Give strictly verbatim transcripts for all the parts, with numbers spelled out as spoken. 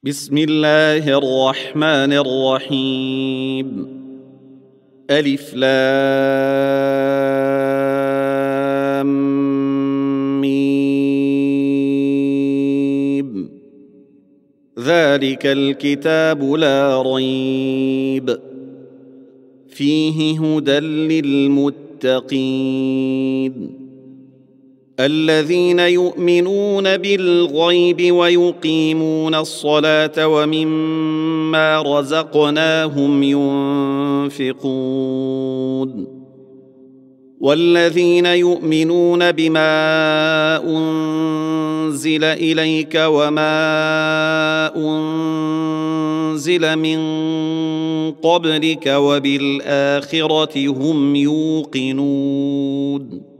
بسم الله الرحمن الرحيم. ألف لام ميم. ذلك الكتاب لا ريب فيه هدى للمتقين الذين يؤمنون بالغيب ويقيمون الصلاة ومما رزقناهم ينفقون والذين يؤمنون بما أنزل إليك وما أنزل من قبلك وبالآخرة هم يوقنون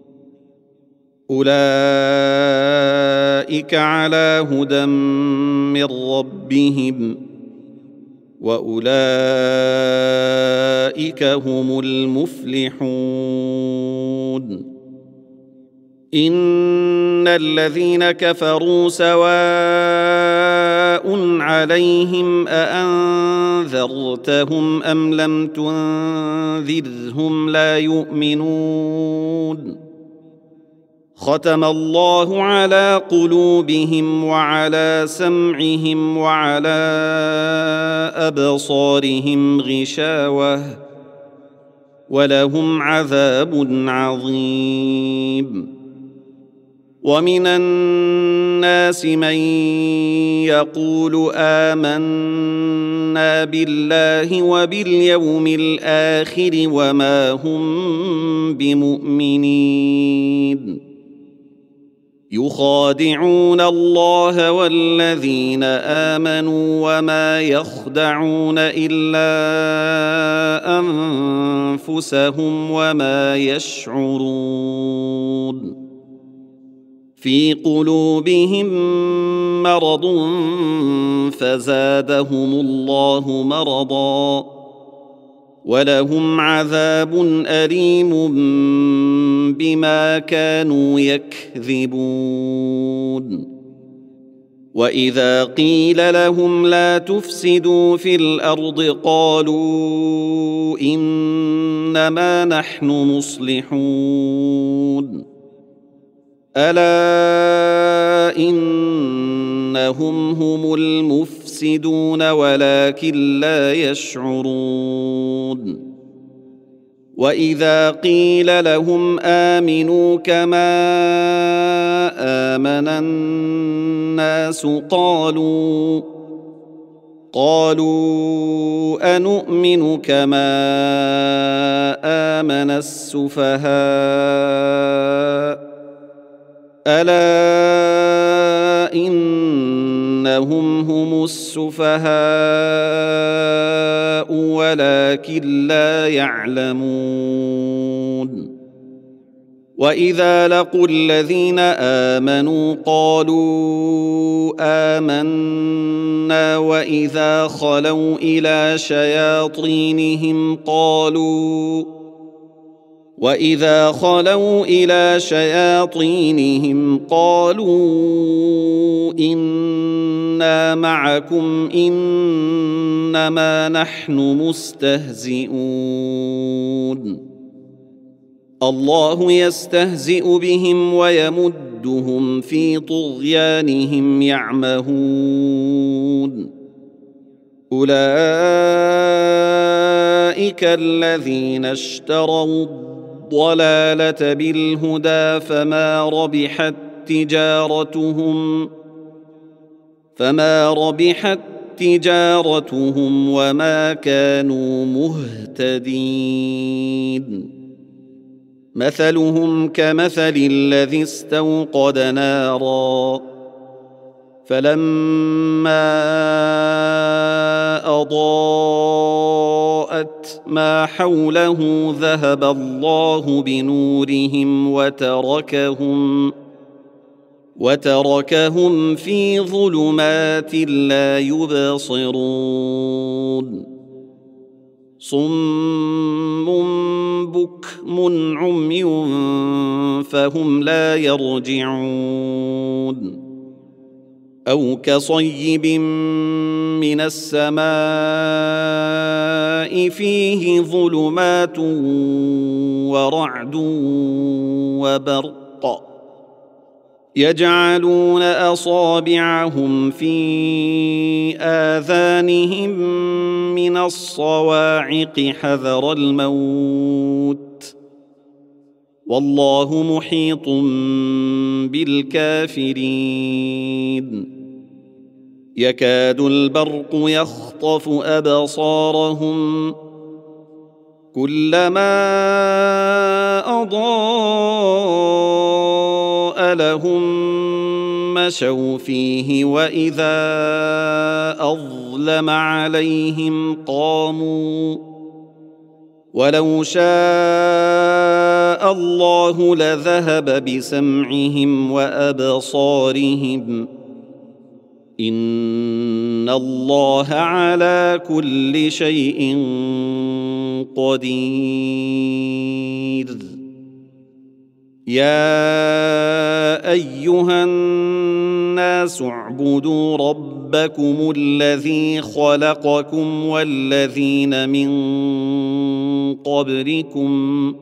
أولئك على هدى من ربهم وأولئك هم المفلحون إن الذين كفروا سواء عليهم أأنذرتهم أم لم تنذرهم لا يؤمنون ختم الله على قلوبهم وعلى سمعهم وعلى أبصارهم غشاوة ولهم عذاب عظيم ومن الناس من يقول آمنا بالله وباليوم الآخر وما هم بمؤمنين يخادعون الله والذين آمنوا وما يخدعون إلا أنفسهم وما يشعرون في قلوبهم مرض فزادهم الله مرضا ولهم عذاب أليم بما كانوا يكذبون وإذا قيل لهم لا تفسدوا في الأرض قالوا إنما نحن مصلحون ألا إنهم هم المفسدون ولكن لا يشعرون وإذا قيل لهم آمنوا كما آمن الناس قالوا قالوا أنؤمن كما آمن السفهاء ألا إنهم هم السفهاء ولكن لا يعلمون وإذا لقوا الذين آمنوا قالوا آمنا وإذا خلوا إلى شياطينهم قالوا وإذا خلوا إلى شياطينهم قالوا إنا معكم إنما نحن مستهزئون الله يستهزئ بهم ويمدهم في طغيانهم يعمهون أولئك الذين اشتروا الضلالة بالهدى فما ربحت تجارتهم فما ربحت تجارتهم وما كانوا مهتدين مثلهم كمثل الذي استوقد نارا فلما أضاءت ما حوله ذهب الله بنورهم وتركهم وتركهم في ظلمات لا يبصرون صم بكم عمي فهم لا يرجعون أو كصيب من السماء فيه ظلمات ورعد وبرق يجعلون أصابعهم في آذانهم من الصواعق حذر الموت والله محيط بالكافرين يكاد البرق يخطف أبصارهم كلما أضاء لهم مشوا فيه وإذا أظلم عليهم قاموا ولو شاء الله لذهب بسمعهم وأبصارهم إن الله على كل شيء قدير يا أيها الناس اعبدوا ربكم الذي خلقكم والذين من قبلكم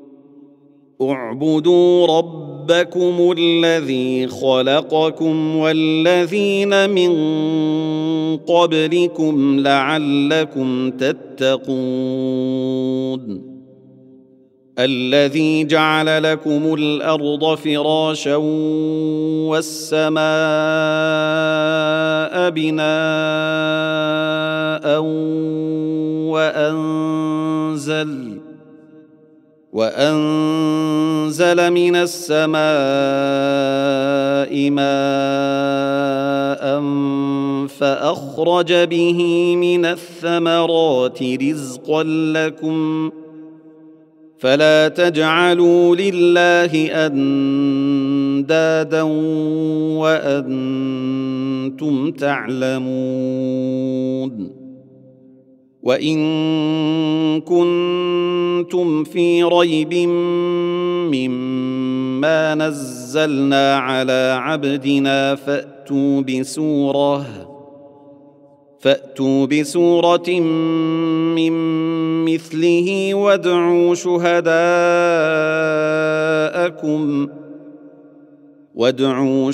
اعبدوا ربكم الذي خلقكم والذين من قبلكم لعلكم تتقون الذي جعل لكم الأرض فراشا والسماء بناء وأنزل وأنزل من السماء ماء فأخرج به من الثمرات رزقا لكم فلا تجعلوا لله أندادا وأنتم تعلمون وإن كنتم في ريب مما نزلنا على عبدنا فأتوا بسورة فأتوا بسورة من مثله وادعوا شهداءكم وادعوا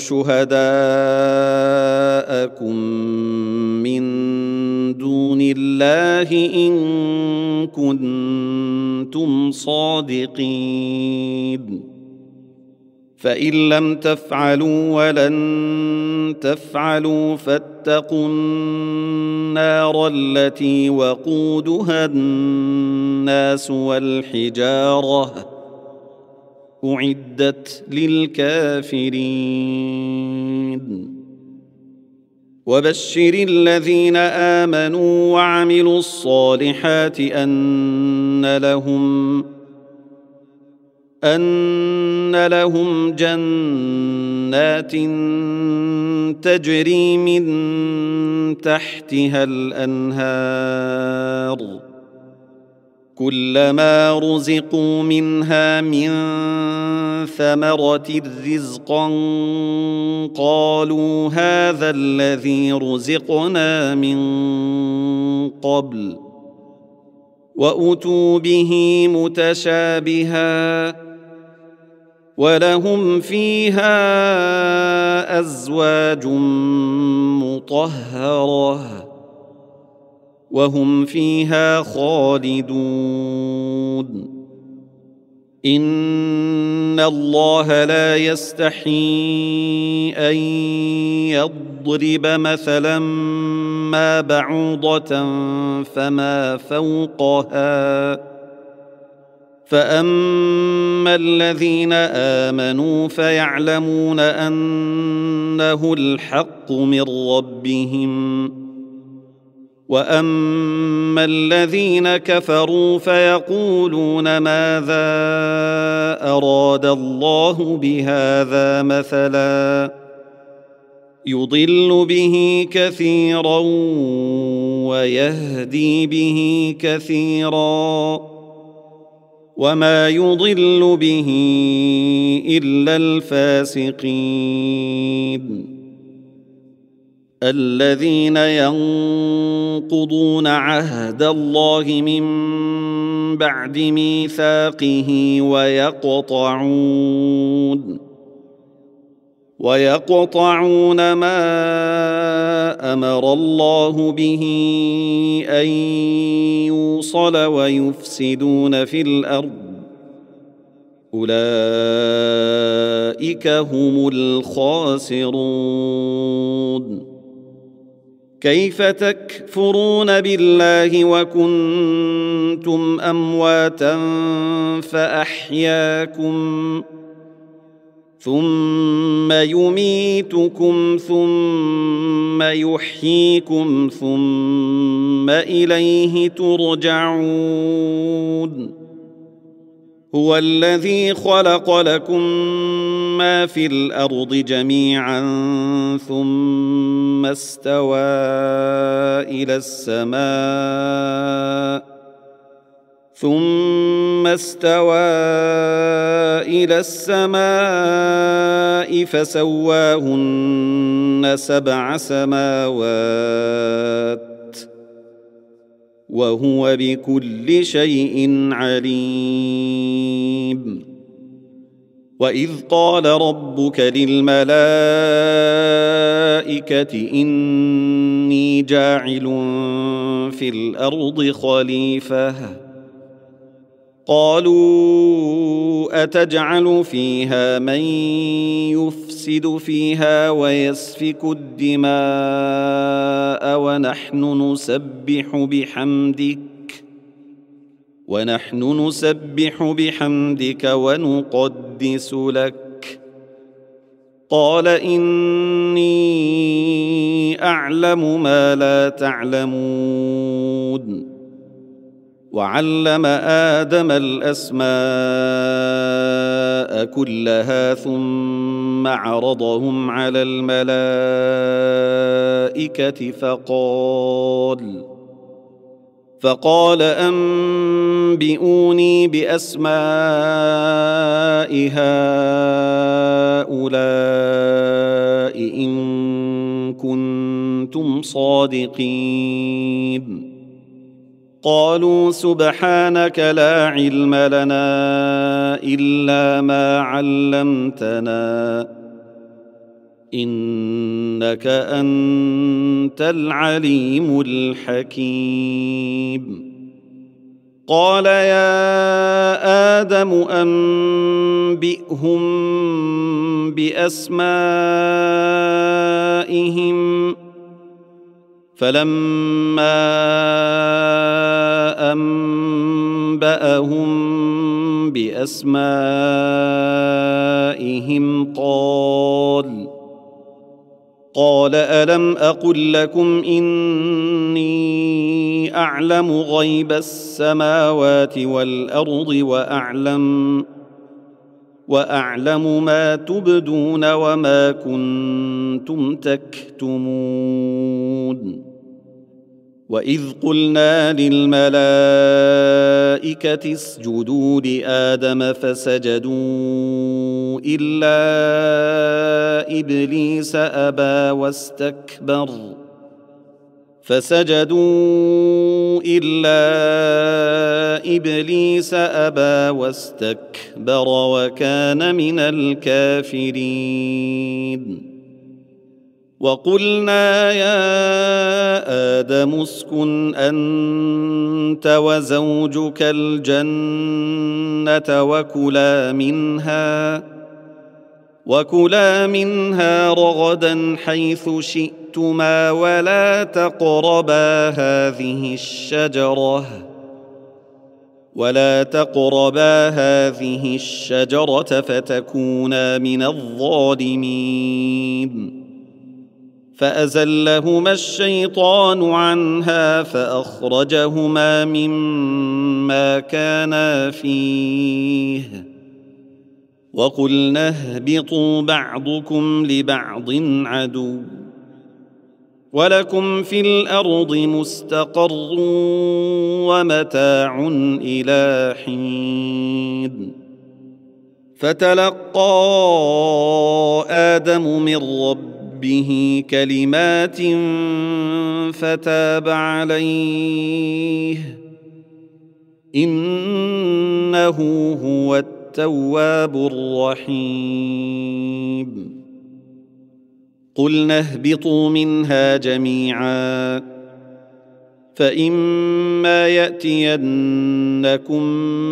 شهداءكم من دون الله إن كنتم صادقين فإن لم تفعلوا ولن تفعلوا فاتقوا النار التي وقودها الناس والحجارة أعدت للكافرين وبشر الذين آمنوا وعملوا الصالحات أن لهم أن لهم جنات تجري من تحتها الأنهار كلما رزقوا منها من ثمرة رزقا قالوا هذا الذي رزقنا من قبل وأتوا به متشابها ولهم فيها أزواج مطهرة وهم فيها خالدون إن الله لا يستحيي أن يضرب مثلا ما بعوضة فما فوقها فأما الذين آمنوا فيعلمون أنه الحق من ربهم وأما الذين كفروا فيقولون ماذا أراد الله بهذا مثلا يضل به كثيرا ويهدي به كثيرا وما يضل به إلا الفاسقين الذين ينقضون عهد الله من بعد ميثاقه ويقطعون ويقطعون ما أمر الله به أن يوصل ويفسدون في الأرض أولئك هم الخاسرون. كيف تكفرون بالله وكنتم أمواتا فأحياكم ثم يميتكم ثم يحييكم ثم إليه ترجعون. هو الذي خلق لكم ما في الأرض جميعا ثم استوى إلى السماء ثم استوى إلى السماء فسواهن سبع سماوات وهو بكل شيء عليم. وإذ قال ربك للملائكة إني جاعل في الأرض خليفة قالوا أتجعل فيها من يفسد فيها ويسفك الدماء ونحن نسبح بحمدك ونحن نسبح بحمدك ونقدس لك قال إني أعلم ما لا تعلمون. وعلم آدم الأسماء كلها ثم عرضهم على الملائكة فقال فقال أنبئوني بأسماء هؤلاء إن كنتم صادقين. قالوا سبحانك لا علم لنا إلا ما علمتنا إنك أنت العليم الحكيم. قال يا آدم أنبئهم بأسمائهم فلما أنبأهم بأسمائهم قال قال ألم أقل لكم إني أعلم غيب السماوات والأرض وأعلم وأعلم ما تبدون وما كنتم تكتمون. وإذ قلنا للملائكة اسجدوا لآدم فسجدوا إلا إبليس أبى واستكبر فسجدوا إلا إبليس أبى واستكبر وكان من الكافرين. وقلنا يا آدم اسكن أنت وزوجك الجنة وكلا منها وكلا منها رغدا حيث شئتما ولا تقربا هذه الشجرة ولا تقربا هذه الشجرة فتكونا من الظالمين. فأزلهما الشيطان عنها فأخرجهما مما كانا فيه وقلنا اهبطوا بعضكم لبعض عدو ولكم في الأرض مستقر ومتاع إلى حين. فتلقى آدم من ربه ربه كلمات فتاب عليه إنه هو التواب الرحيم. قلنا اهبطوا منها جميعا فإما يأتينكم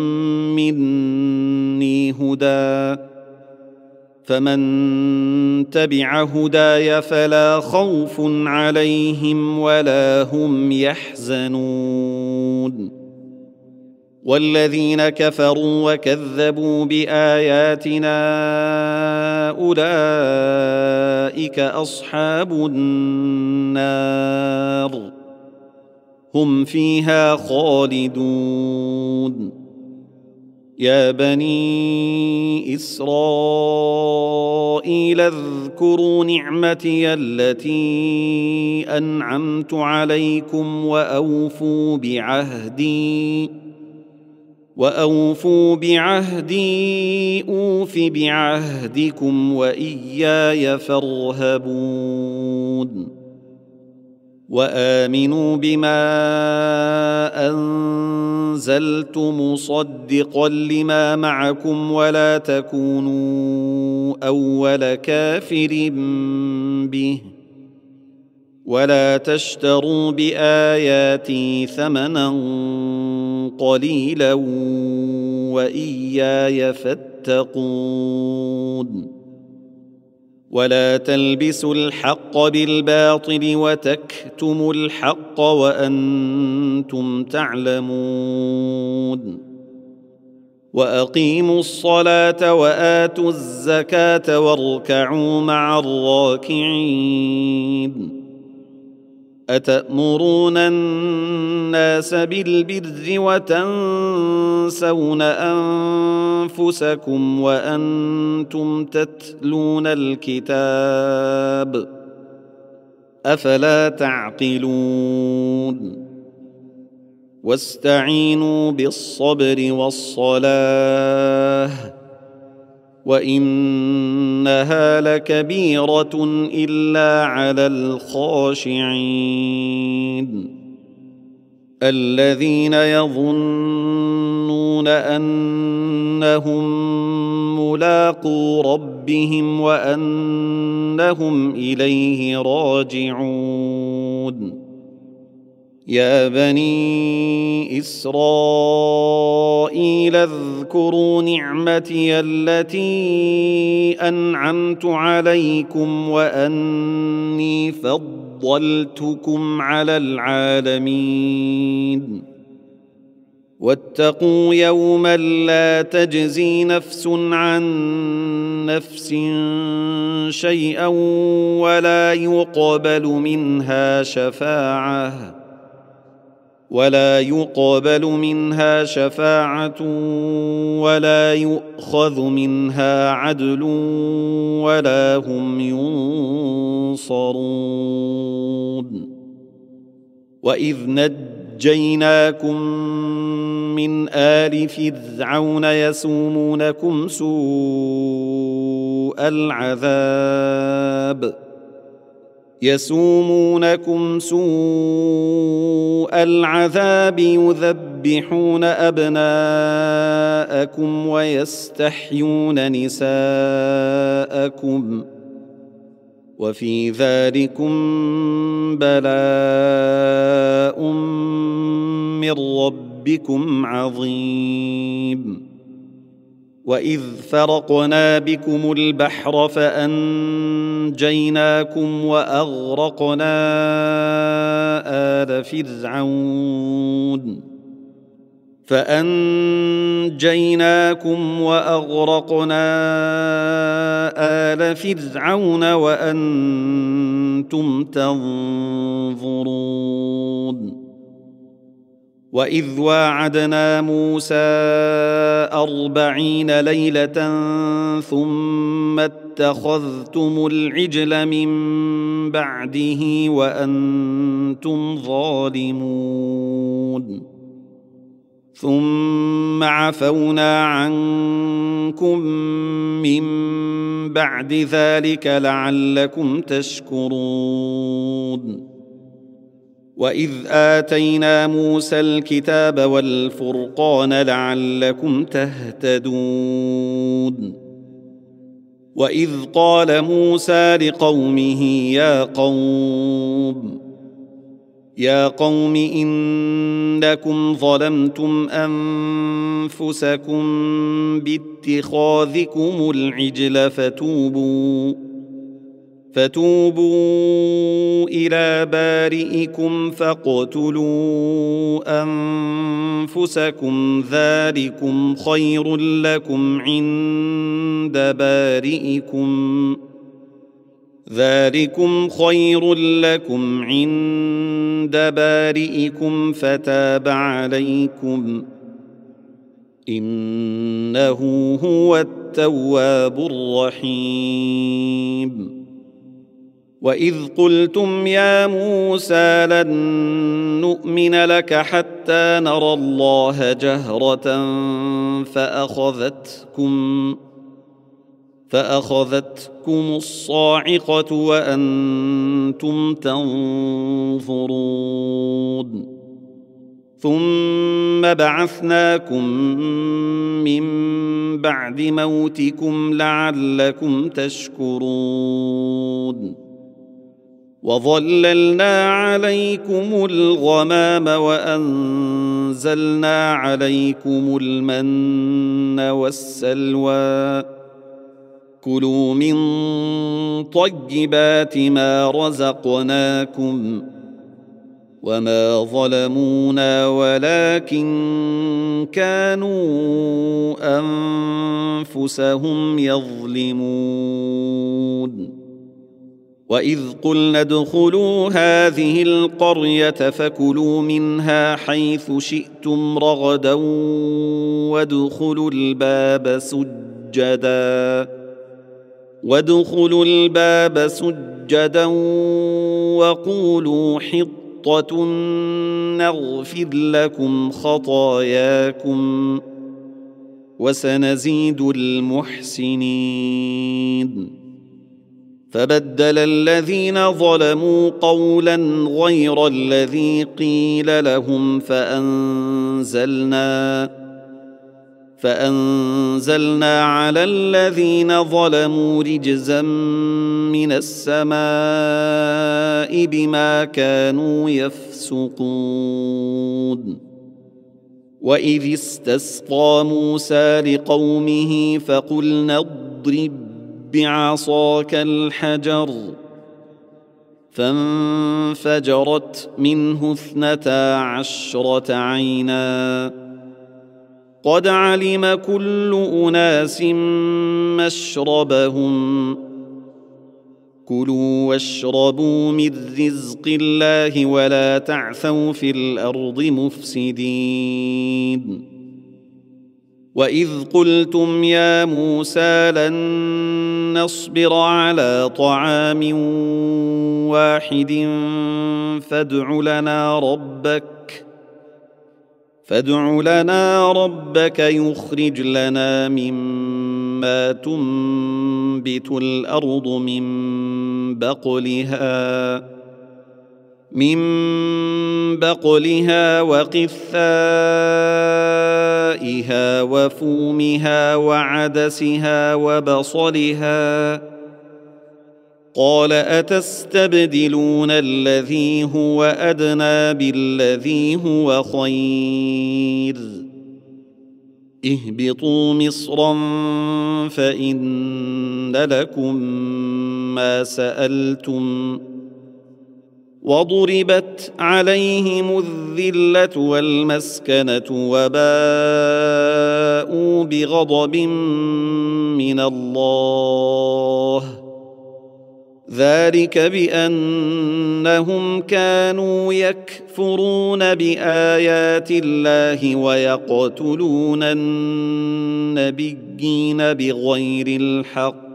مني هدى فمن تبع هداي فلا خوف عليهم ولا هم يحزنون. والذين كفروا وكذبوا بآياتنا أولئك أصحاب النار هم فيها خالدون. يا بني إسرائيل اذكروا نعمتي التي أنعمت عليكم وأوفوا بعهدي وأوفوا بعهدي أوف بعهدكم وإياي فارهبون. وآمنوا بما أنزلت مصدقا لما معكم ولا تكونوا أول كافر به ولا تشتروا بآياتي ثمنا قليلا وإياي فاتقون. ولا تلبسوا الحق بالباطل وتكتموا الحق وأنتم تعلمون. وأقيموا الصلاة وآتوا الزكاة واركعوا مع الراكعين. أتأمرون الناس بالبر وتنسون أنفسكم وأنتم تتلون الكتاب أفلا تعقلون. واستعينوا بالصبر والصلاة وإنها لكبيرة إلا على الخاشعين الذين يظنون أنهم ملاقو ربهم وأنهم إليه راجعون. يا بني إسرائيل اذكروا نعمتي التي أنعمت عليكم وأني فضلتكم على العالمين. واتقوا يوما لا تجزي نفس عن نفس شيئا ولا يقبل منها شفاعة ولا يقبل منها شفاعة ولا يؤخذ منها عدل ولا هم ينصرون. وإذ نجيناكم من آل فرعون يسومونكم سوء العذاب يسومونكم سوء العذاب يذبحون أبناءكم ويستحيون نساءكم وفي ذلكم بلاء من ربكم عظيم. وإذ فرقنا بكم البحر فأنجيناكم وأغرقنا آل فرعون فأنجيناكم وأغرقنا آل فرعون وأنتم تنظرون. وإذ واعدنا موسى أربعين ليلة ثم اتخذتم العجل من بعده وأنتم ظالمون ثم عفونا عنكم من بعد ذلك لعلكم تشكرون وإذ آتينا موسى الكتاب والفرقان لعلكم تهتدون وإذ قال موسى لقومه يا قوم يا قوم إنكم ظلمتم أنفسكم باتخاذكم العجل فتوبوا فتوبوا إلى بارئكم فاقتلوا أنفسكم ذلكم خير لكم عند بارئكم ذلكم خير لكم عند بارئكم فتاب عليكم إنه هو التواب الرحيم وإذ قلتم يا موسى لن نؤمن لك حتى نرى الله جهرة فأخذتكم فأخذتكم الصاعقة وأنتم تنظرون ثم بعثناكم من بعد موتكم لعلكم تشكرون وظللنا عليكم الغمام وأنزلنا عليكم المن والسلوى كلوا من طيبات ما رزقناكم وما ظلمونا ولكن كانوا أنفسهم يظلمون وإذ قلنا ادخلوا هذه القرية فكلوا منها حيث شئتم رغدا وادخلوا الباب سجدا وادخلوا الباب سجدا وقولوا حطة نغفر لكم خطاياكم وسنزيد المحسنين فبدل الذين ظلموا قولا غير الذي قيل لهم فأنزلنا فأنزلنا على الذين ظلموا رجزا من السماء بما كانوا يفسقون وإذ استسقى موسى لقومه فقلنا اضرب بعصاك الحجر فانفجرت منه اثنتا عشرة عينا قد علم كل أناس مشربهم كلوا واشربوا من رزق الله ولا تعثوا في الأرض مفسدين وإذ قلتم يا موسى لن نصبر على طعام واحد فادع لنا ربك فادع لنا ربك يخرج لنا مما تنبت الأرض من بقلها من بقلها وقثائها وفومها وعدسها وبصلها قال أتستبدلون الذي هو أدنى بالذي هو خير اهبطوا مصرا فإن لكم ما سألتم وضربت عليهم الذلة والمسكنة وباءوا بغضب من الله ذلك بأنهم كانوا يكفرون بآيات الله ويقتلون النبيين بغير الحق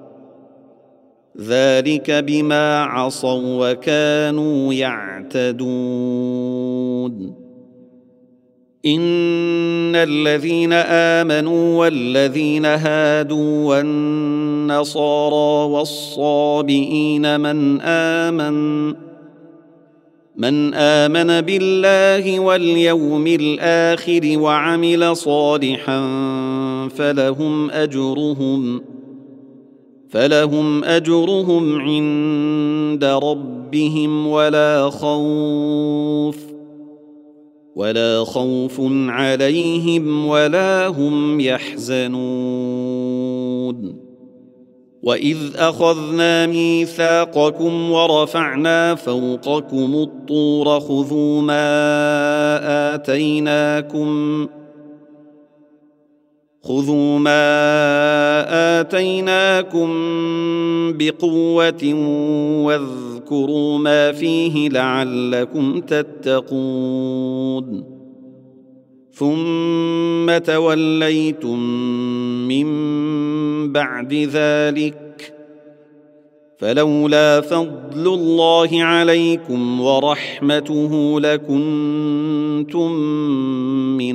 ذلك بما عصوا وكانوا يعتدون إن الذين آمنوا والذين هادوا والنصارى والصابئين من آمن من آمن بالله واليوم الآخر وعمل صالحا فلهم أجرهم فلهم أجرهم عند ربهم ولا خوف ولا خوف عليهم ولا هم يحزنون وإذ أخذنا ميثاقكم ورفعنا فوقكم الطور خذوا ما آتيناكم خذوا ما آتيناكم بقوة واذكروا ما فيه لعلكم تتقون ثم توليتم من بعد ذلك فلولا فضل الله عليكم ورحمته لكنتم من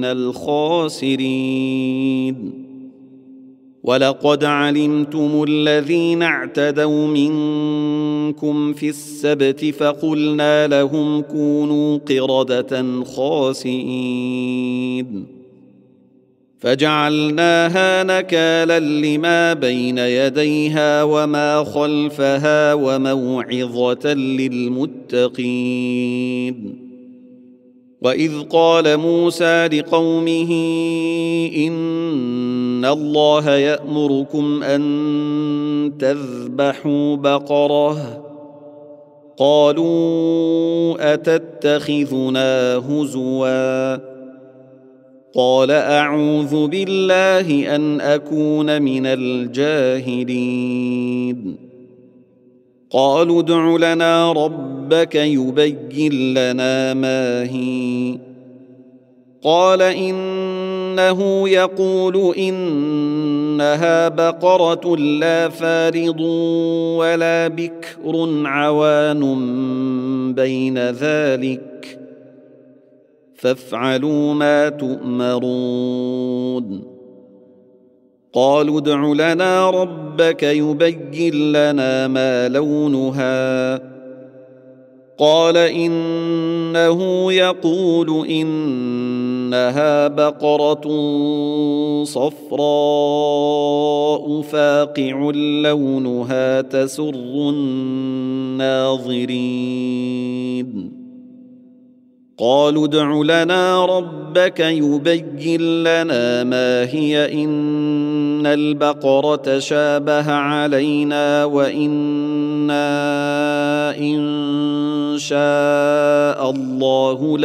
الخاسرين ولقد علمتم الذين اعتدوا منكم في السبت فقلنا لهم كونوا قردة خاسئين فجعلناها نكالا لما بين يديها وما خلفها وموعظة للمتقين وإذ قال موسى لقومه إن الله يأمركم أن تذبحوا بقرة قالوا أتتخذنا هزوا قال أعوذ بالله أن أكون من الجاهلين قالوا ادع لنا ربك يبين لنا ما هي قال إنه يقول إنها بقرة لا فارض ولا بكر عوان بين ذلك فافعلوا ما تؤمرون قالوا ادع لنا ربك يبين لنا ما لونها قال إنه يقول إنها بقرة صفراء فاقع لونها تسر الناظرين قالوا ادع لنا ربك يبين لنا ما هي إن البقرة شابه علينا وإنا إن شاء الله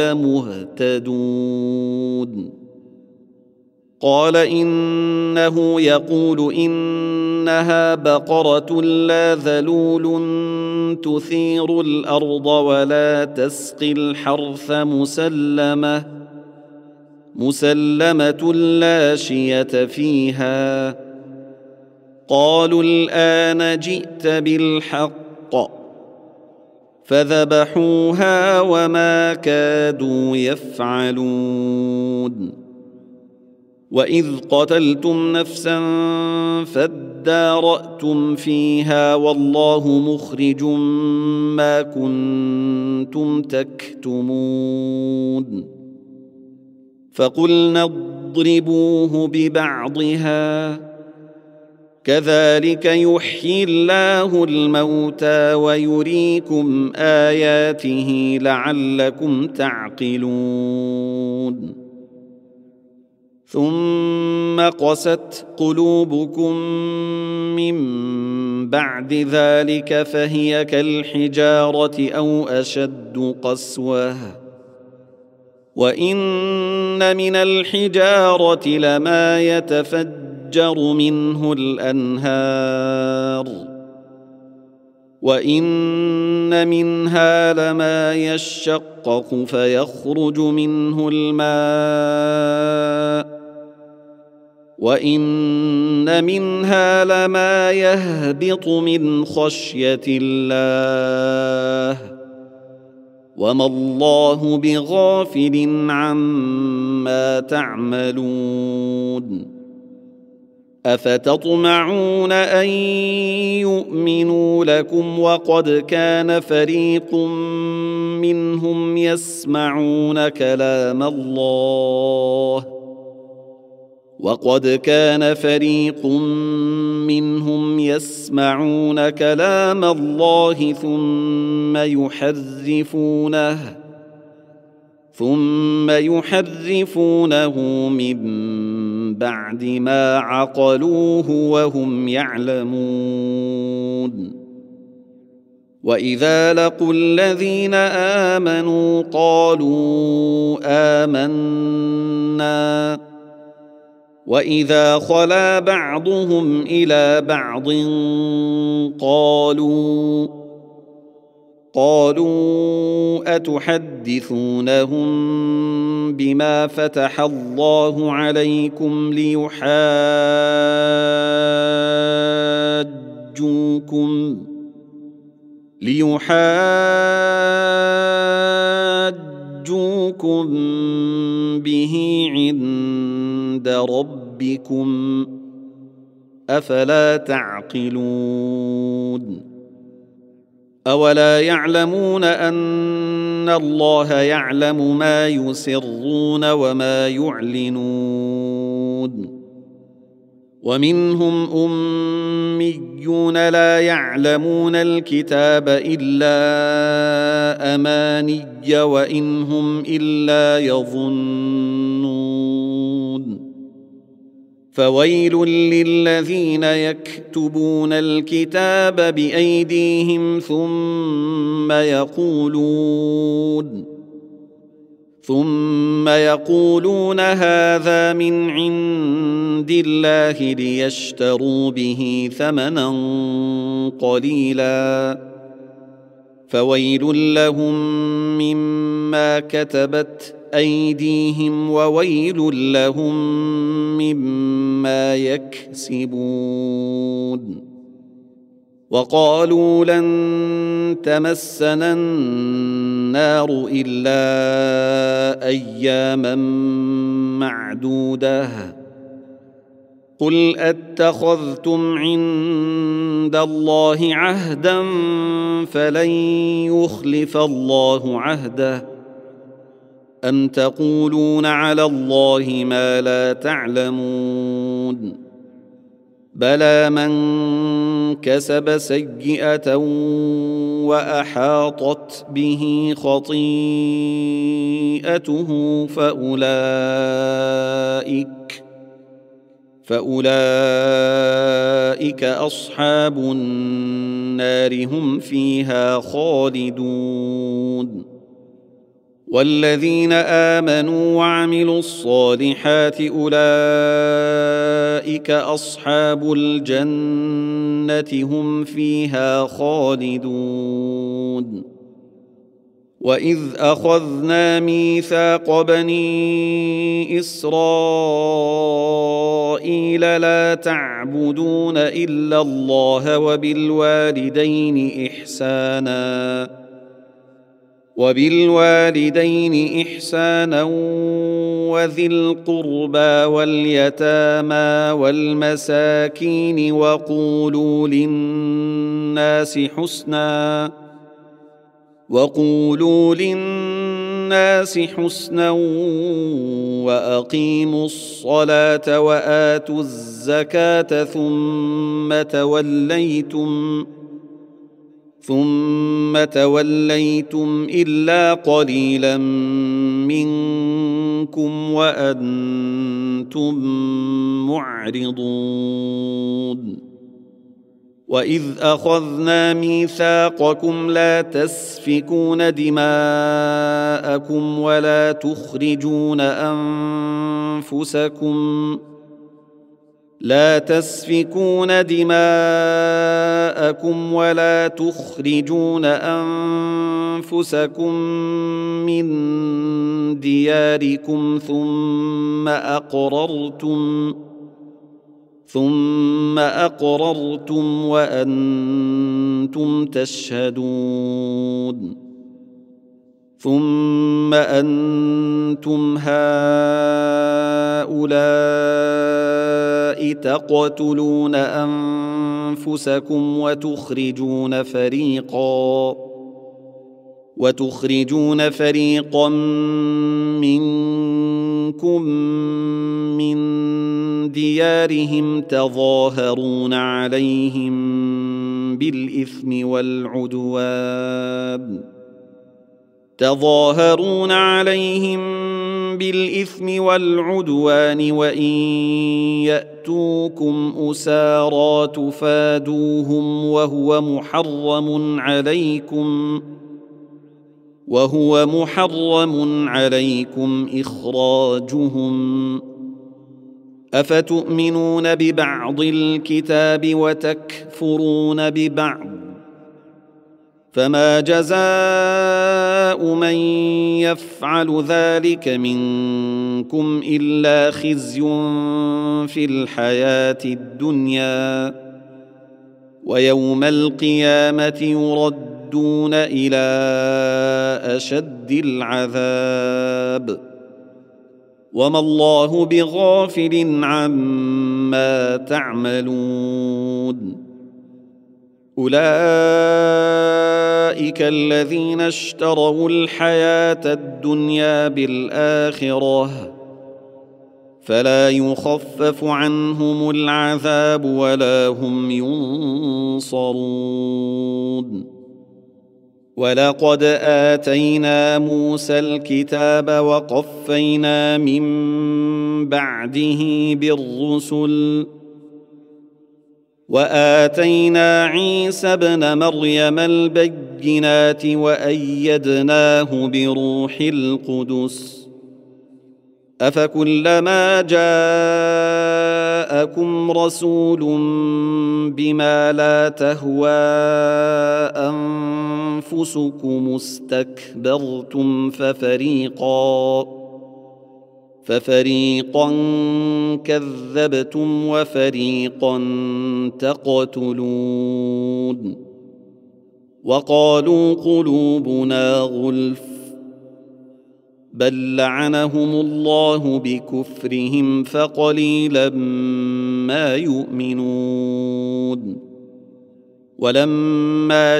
لمهتدون قال إنه يقول إنها بقرة لا ذلول تثير الأرض ولا تسقي الحرث مسلمة مسلمة لا شية فيها قالوا الآن جئت بالحق فذبحوها وما كادوا يفعلون وإذ قتلتم نفسا فادارأتم فيها والله مخرج ما كنتم تكتمون فقلنا اضربوه ببعضها كذلك يحيي الله الموتى ويريكم آياته لعلكم تعقلون ثم قست قلوبكم من بعد ذلك فهي كالحجارة أو أشد قسوة وإن من الحجارة لما يتفجر منه الأنهار وإن منها لما يشقق فيخرج منه الماء وإن منها لما يهبط من خشية الله وما الله بغافل عما تعملون أفتطمعون أن يؤمنوا لكم وقد كان فريق منهم يسمعون كلام الله وقد كان فريق منهم يسمعون كلام الله ثم يحرفونه ثم يحرفونه من بعد ما عقلوه وهم يعلمون وإذا لقوا الذين آمنوا قالوا آمنا وإذا خلا بعضهم إلى بعض قالوا قالوا أتحدثونهم بما فتح الله عليكم ليحاجوكم ليحاجوكم به عند ربكم أفلا تعقلون أولا يعلمون أن الله يعلم ما يسرون وما يعلنون ومنهم أميون لا يعلمون الكتاب إلا أماني وإن هم إلا يظنون فويل للذين يكتبون الكتاب بأيديهم ثم يقولون ثم يقولون هذا من عند الله ليشتروا به ثمنا قليلا فويل لهم مما كتبت أيديهم وويل لهم مما يكسبون وقالوا لن تمسنا النار إلا أياما معدودة قل أتخذتم عند الله عهدا فلن يخلف الله عهده أم تقولون على الله ما لا تعلمون بلى من كسب سيئة وأحاطت به خطيئته فأولئك فأولئك أصحاب النار هم فيها خالدون والذين آمنوا وعملوا الصالحات أولئك أصحاب الجنة هم فيها خالدون وإذ أخذنا ميثاق بني إسرائيل لا تعبدون إلا الله وبالوالدين إحساناً وبالوالدين إحسانا وذي القربى واليتامى والمساكين وقولوا للناس حسنا وقولوا للناس حسنا وأقيموا الصلاة وآتوا الزكاة ثم توليتم ثم توليتم إلا قليلا منكم وأنتم معرضون وإذ أخذنا ميثاقكم لا تسفكون دماءكم ولا تخرجون أنفسكم لا تسفكون دماءكم ولا تخرجون أنفسكم من دياركم ثم أقررتم ثم أقررتم وأنتم تشهدون ثم أنتم هؤلاء تقتلون أنفسكم وتخرجون فريقا وتخرجون فريقا منكم من ديارهم تظاهرون عليهم بالإثم والعدوان تظاهرون عليهم بالإثم والعدوان وإن يأتوكم أسارى تفادوهم وهو محرم عليكم وهو محرم عليكم إخراجهم أفتؤمنون ببعض الكتاب وتكفرون ببعض فما جزاء من يفعل ذلك منكم إلا خزي في الحياة الدنيا ويوم القيامة يردون إلى أشد العذاب وما الله بغافل عما تعملون أولئك الذين اشتروا الحياة الدنيا بالآخرة فلا يخفف عنهم العذاب ولا هم ينصرون ولقد آتينا موسى الكتاب وقفينا من بعده بالرسل وآتينا عيسى ابن مريم البينات وأيدناه بروح القدس أفكلما جاءكم رسول بما لا تهوى أنفسكم استكبرتم ففريقا ففريقا كذبتم وفريقا تقتلون وقالوا قلوبنا غلف بل لعنهم الله بكفرهم فقليلا ما يؤمنون ولما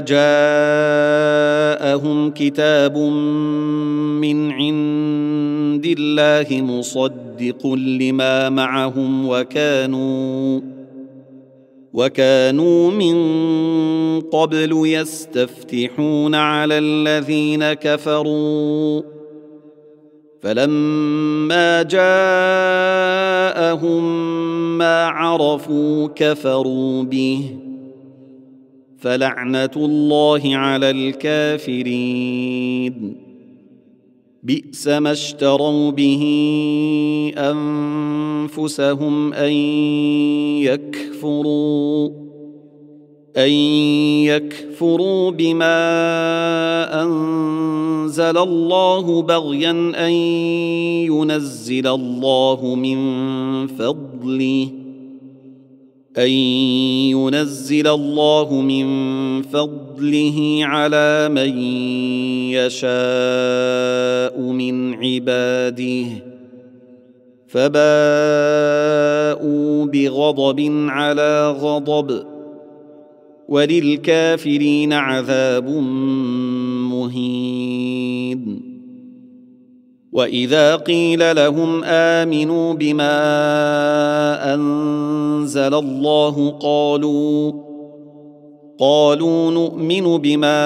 جاءهم كتاب من عند الله مصدق لما معهم وكانوا وكانوا من قبل يستفتحون على الذين كفروا فلما جاءهم ما عرفوا كفروا به فلعنة الله على الكافرين بئس ما اشتروا به أنفسهم أن يكفروا أن يكفروا بما أنزل الله بغيا أن ينزل الله من فضله أن ينزل الله من فضله على من يشاء من عباده فباءوا بغضب على غضب وللكافرين عذاب مهين وإذا قيل لهم آمنوا بما أنزل الله قالوا قالوا نؤمن بما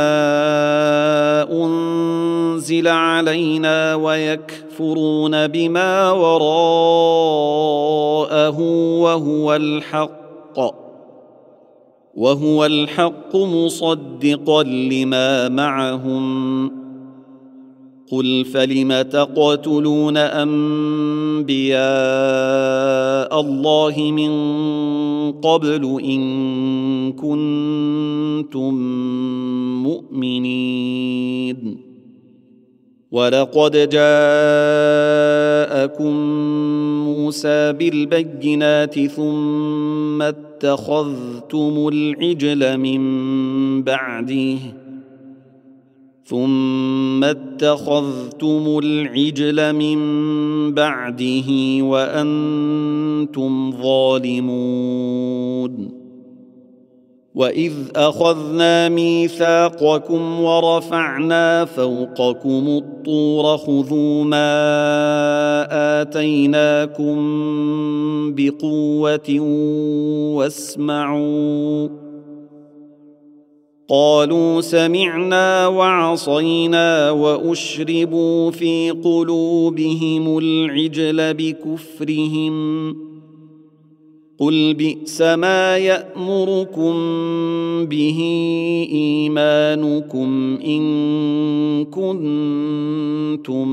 أنزل علينا ويكفرون بما وراءه وهو الحق وهو الحق مصدقا لما معهم قل فلم تقتلون أنبياء الله من قبل إن كنتم مؤمنين ولقد جاءكم موسى بالبينات ثم اتخذتم العجل من بعده ثم اتخذتم العجل من بعده وأنتم ظالمون وإذ أخذنا ميثاقكم ورفعنا فوقكم الطور خذوا ما آتيناكم بقوة واسمعوا قالوا سمعنا وعصينا وأشربوا في قلوبهم العجل بكفرهم قل بئس ما يأمركم به إيمانكم إن كنتم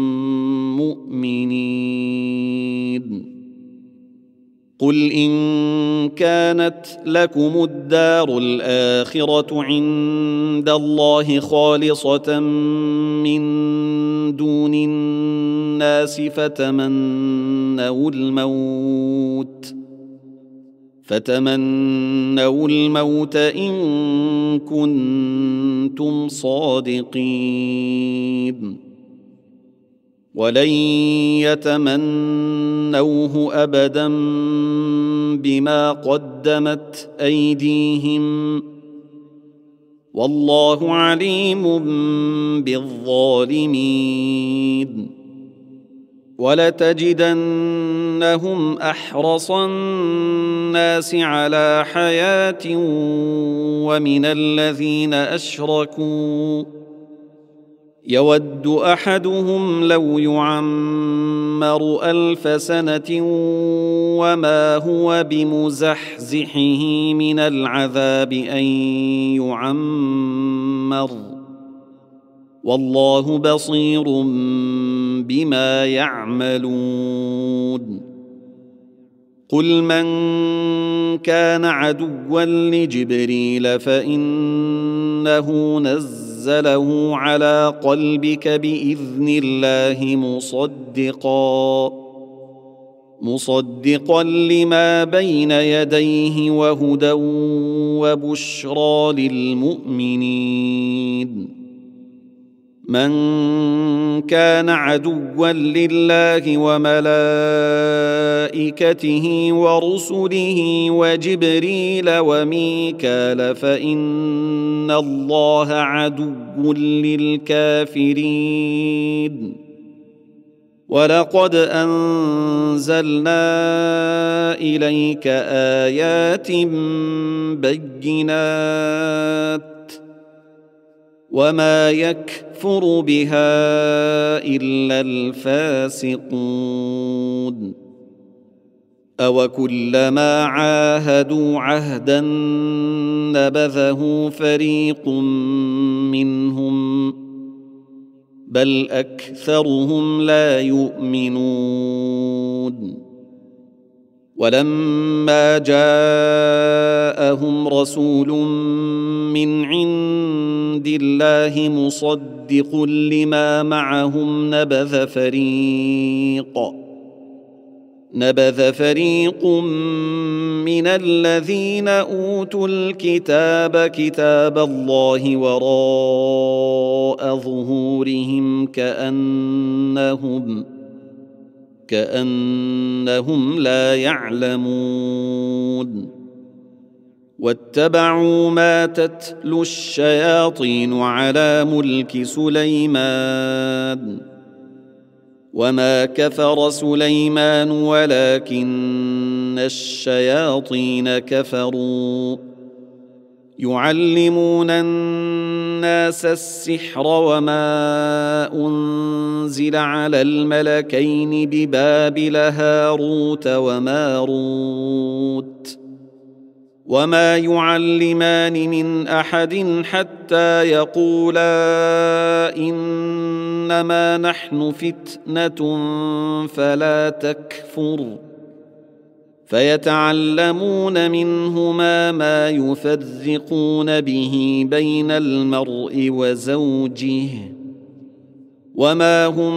مؤمنين قل إن كانت لكم الدار الآخرة عند الله خالصة من دون الناس فتمنوا الموت فتمنوا الموت إن كنتم صادقين ولن يتمنوه أبدا بما قدمت أيديهم والله عليم بالظالمين ولتجدنهم أحرص الناس على حياة ومن الذين أشركوا يود أحدهم لو يعمر ألف سنة وما هو بمزحزحه من العذاب أن يعمر والله بصير بما يعملون قل من كان عدوا لجبريل فإنه نزله على قلبك بإذن الله مصدقا مصدقا لما بين يديه وهدى وبشرى للمؤمنين من كان عدوا لله وملائكته ورسله وجبريل وميكال فإن الله عدو للكافرين ولقد أنزلنا إليك آيات بينات وما يكفر بها إلا الفاسقون أوكلما عاهدوا عهدا نبذه فريق منهم بل أكثرهم لا يؤمنون ولما جاءهم رسول من عند الله مصدق لما معهم نبذ فريق نبذ فريق من الذين أوتوا الكتاب كتاب الله وراء ظهورهم كأنهم كأنهم لا يعلمون واتبعوا ما تتلو الشياطين على ملك سليمان وما كفر سليمان ولكن الشياطين كفروا يعلمون الناس السحر وما أنزل على الملكين ببابل هاروت وماروت وما يعلمان من أحد حتى يقولا إنما نحن فتنة فلا تكفر فيتعلمون منهما ما يفرقون به بين المرء وزوجه وما هم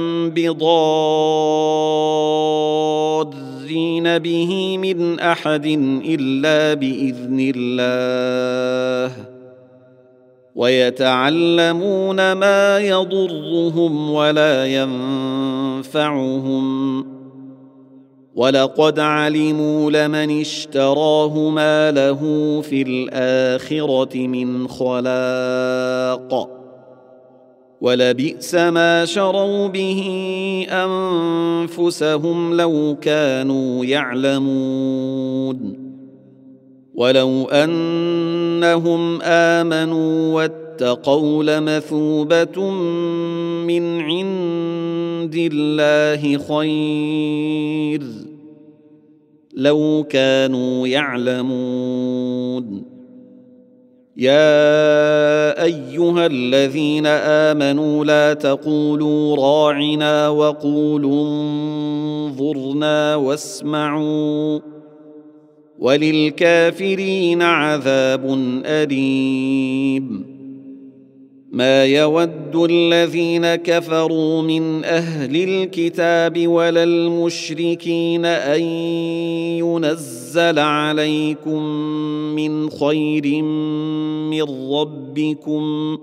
بضارين به من أحد إلا بإذن الله ويتعلمون ما يضرهم ولا ينفعهم، ولقد علموا لمن اشتراه ما له في الآخرة من خلاق، ولبئس ما شروا به أنفسهم لو كانوا يعلمون. ولو أنهم آمنوا واتقوا لمثوبة من عند الله خير لو كانوا يعلمون. يا أيها الذين آمنوا لا تقولوا راعنا وقولوا انظرنا واسمعوا وللكافرين عذاب أليم. ما يود الذين كفروا من أهل الكتاب ولا المشركين أن ينزل عليكم من خير من ربكم،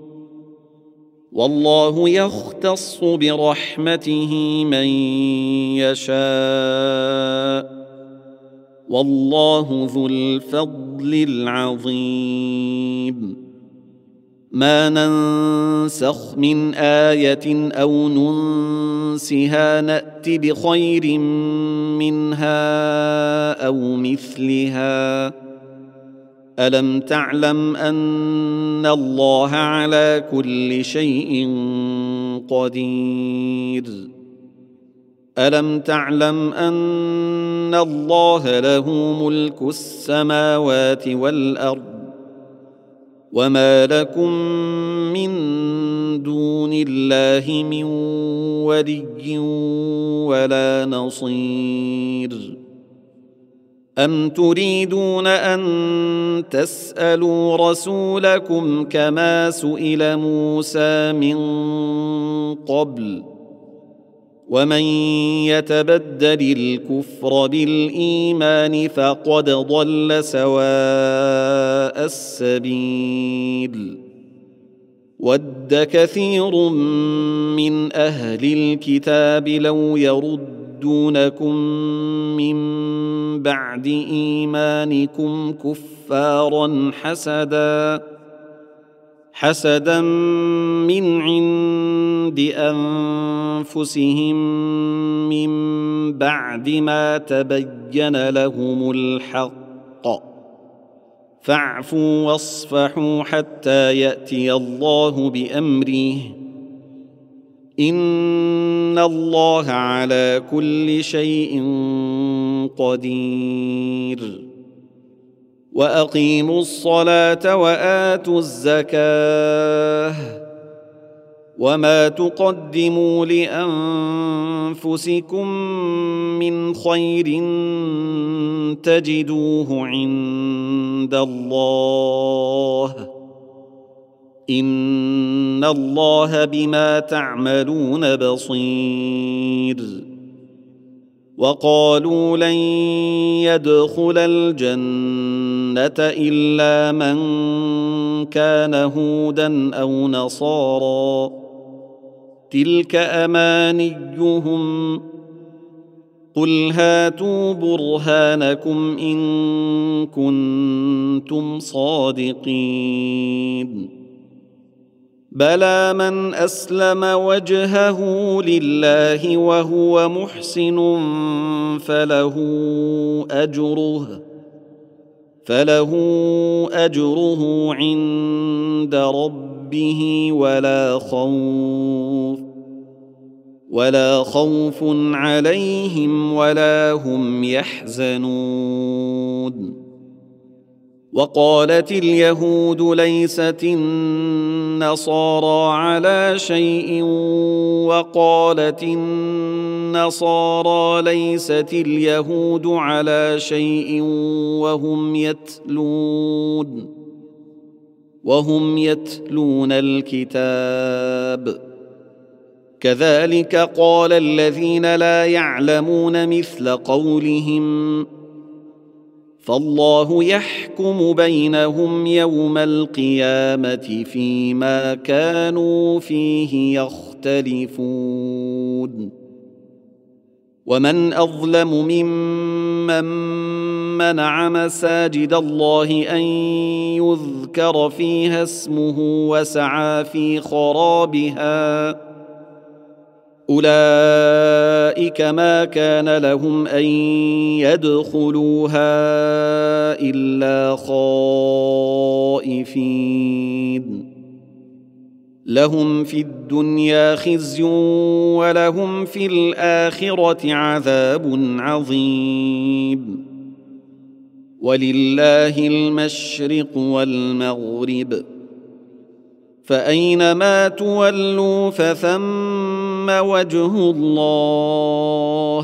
والله يختص برحمته من يشاء، والله ذو الفضل العظيم. ما ننسخ من آية أو ننسها نأت بخير منها أو مثلها. ألم تعلم أن الله على كل شيء قدير؟ ألم تعلم أن الله له ملك السماوات والأرض، وما لكم من دون الله من ولي ولا نصير؟ أم تريدون أن تسألوا رسولكم كما سئل موسى من قبل؟ ومن يتبدل الكفر بالإيمان فقد ضل سواء السبيل. ود كثير من أهل الكتاب لو يردونكم من بعد إيمانكم كفارا حسدا حسدا من عند أنفسهم من بعد ما تبين لهم الحق، فاعفوا واصفحوا حتى يأتي الله بأمره، إن الله على كل شيء قدير. وأقيموا الصلاة وآتوا الزكاة، وما تقدموا لأنفسكم من خير تجدوه عند الله، إن الله بما تعملون بصير. وقالوا لن يدخل الجنة إلا من كان هودا أو نصارى، تلك أمانيهم، قل هاتوا برهانكم إن كنتم صادقين. بلى من أسلم وجهه لله وهو محسن فله أجره فله أجره عند ربه ولا خوف ولا خوف عليهم ولا هم يحزنون. وقالت اليهود ليست النصارى على شيء، وقالت النصارى ليست اليهود على شيء وهم يتلون وهم يتلون الكتاب. كذلك قال الذين لا يعلمون مثل قولهم، فالله يحكم بينهم يوم القيامة فيما كانوا فيه يختلفون ومن أظلم ممن منع مساجد الله أن يذكر فيها اسمه وسعى في خرابها أولئك ما كان لهم أن يدخلوها إلا خائفين لهم في الدنيا خزي ولهم في الآخرة عذاب عظيم ولله المشرق والمغرب فأينما تولوا فثم وجه الله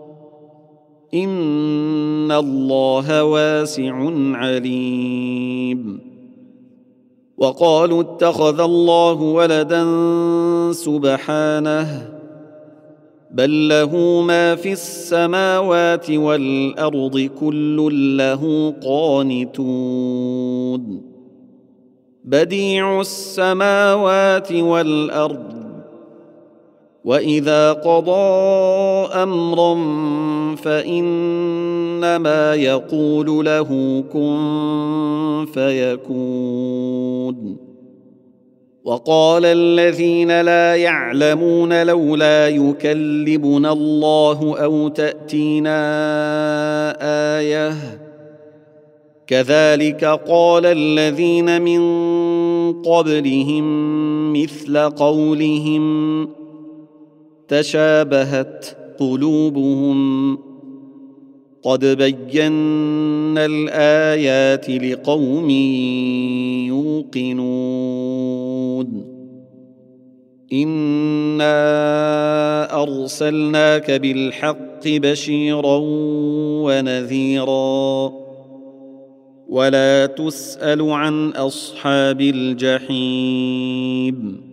إن الله واسع عليم وقالوا اتخذ الله ولدا سبحانه بل له ما في السماوات والأرض كل له قانتون بديع السماوات والأرض وإذا قضى أمرا فإنما يقول له كن فيكون وقال الذين لا يعلمون لولا يكلمنا الله أو تأتينا آية كذلك قال الذين من قبلهم مثل قولهم تشابهت قلوبهم قد بينا الآيات لقوم يوقنون إنا أرسلناك بالحق بشيرا ونذيرا ولا تسأل عن أصحاب الجحيم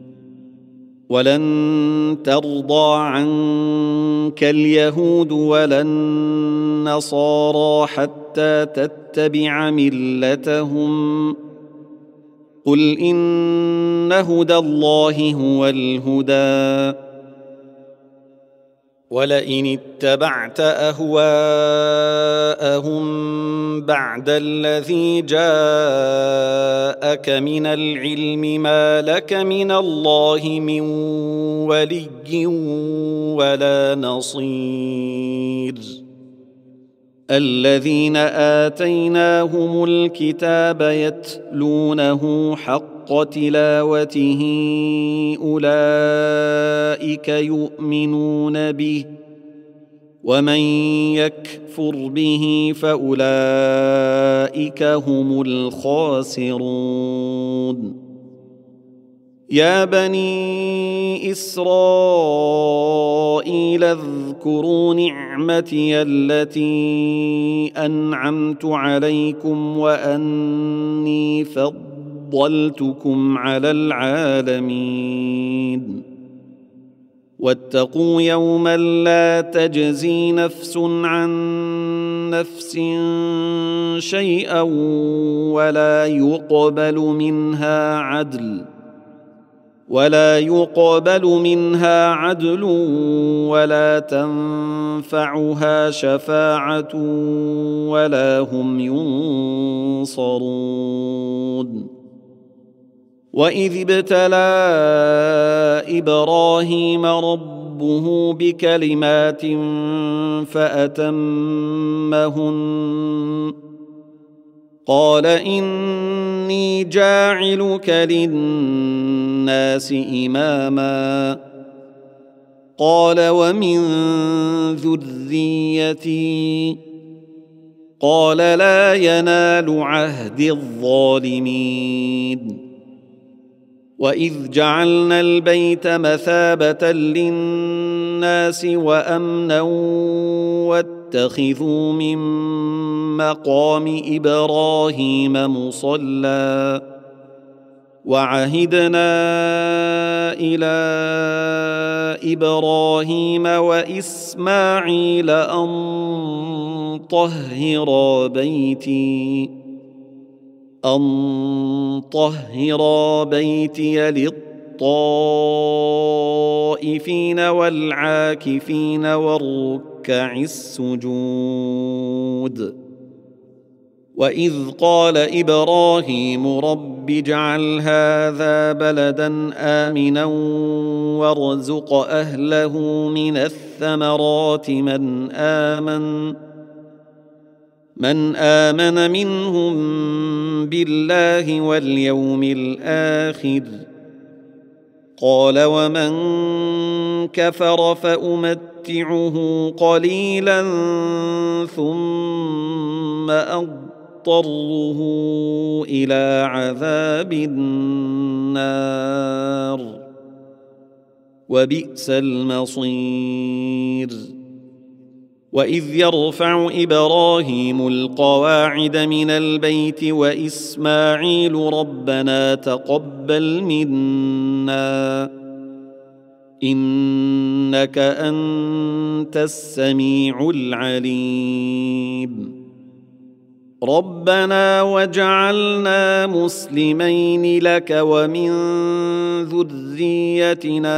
ولن ترضى عنك اليهود ولا النصارى حتى تتبع ملتهم قل إن هدى الله هو الهدى ولئن اتبعت أهواءهم بعد الذي جاءك من العلم ما لك من الله من ولي ولا نصير الذين آتيناهم الكتاب يتلونه حق تلاوته أولئك يؤمنون به ومن يكفر به فأولئك هم الخاسرون يا بني إسرائيل اذكروا نعمتي التي أنعمت عليكم وأني فضلتكم على العالمين واتقوا يوما لا تجزي نفس عن نفس شيئا ولا يقبل منها عدل ولا يقبل منها عدل ولا تنفعها شفاعة ولا هم ينصرون وإذ ابتلى إبراهيم ربه بكلمات فأتمهن قال إني جاعلك للناس إماما قال ومن ذريتي قال لا ينال عهد الظالمين وإذ جعلنا البيت مثابة للناس وأمنا واتخذوا من مقام إبراهيم مصلى وعهدنا إلى إبراهيم وإسماعيل أن طهرا بيتي أن طهرا بيتي للطائفين والعاكفين والركع السجود. وإذ قال إبراهيم رب اجعل هذا بلدا آمنا وارزق أهله من الثمرات من آمن من آمن منهم بالله واليوم الآخر قال ومن كفر فأمتعه قليلا ثم أضطره إلى عذاب النار وبئس المصير. وإذ يرفع إبراهيم القواعد من البيت وإسماعيل ربنا تقبل منا إنك أنت السميع العليم. ربنا واجعلنا مسلمين لك ومن ذريتنا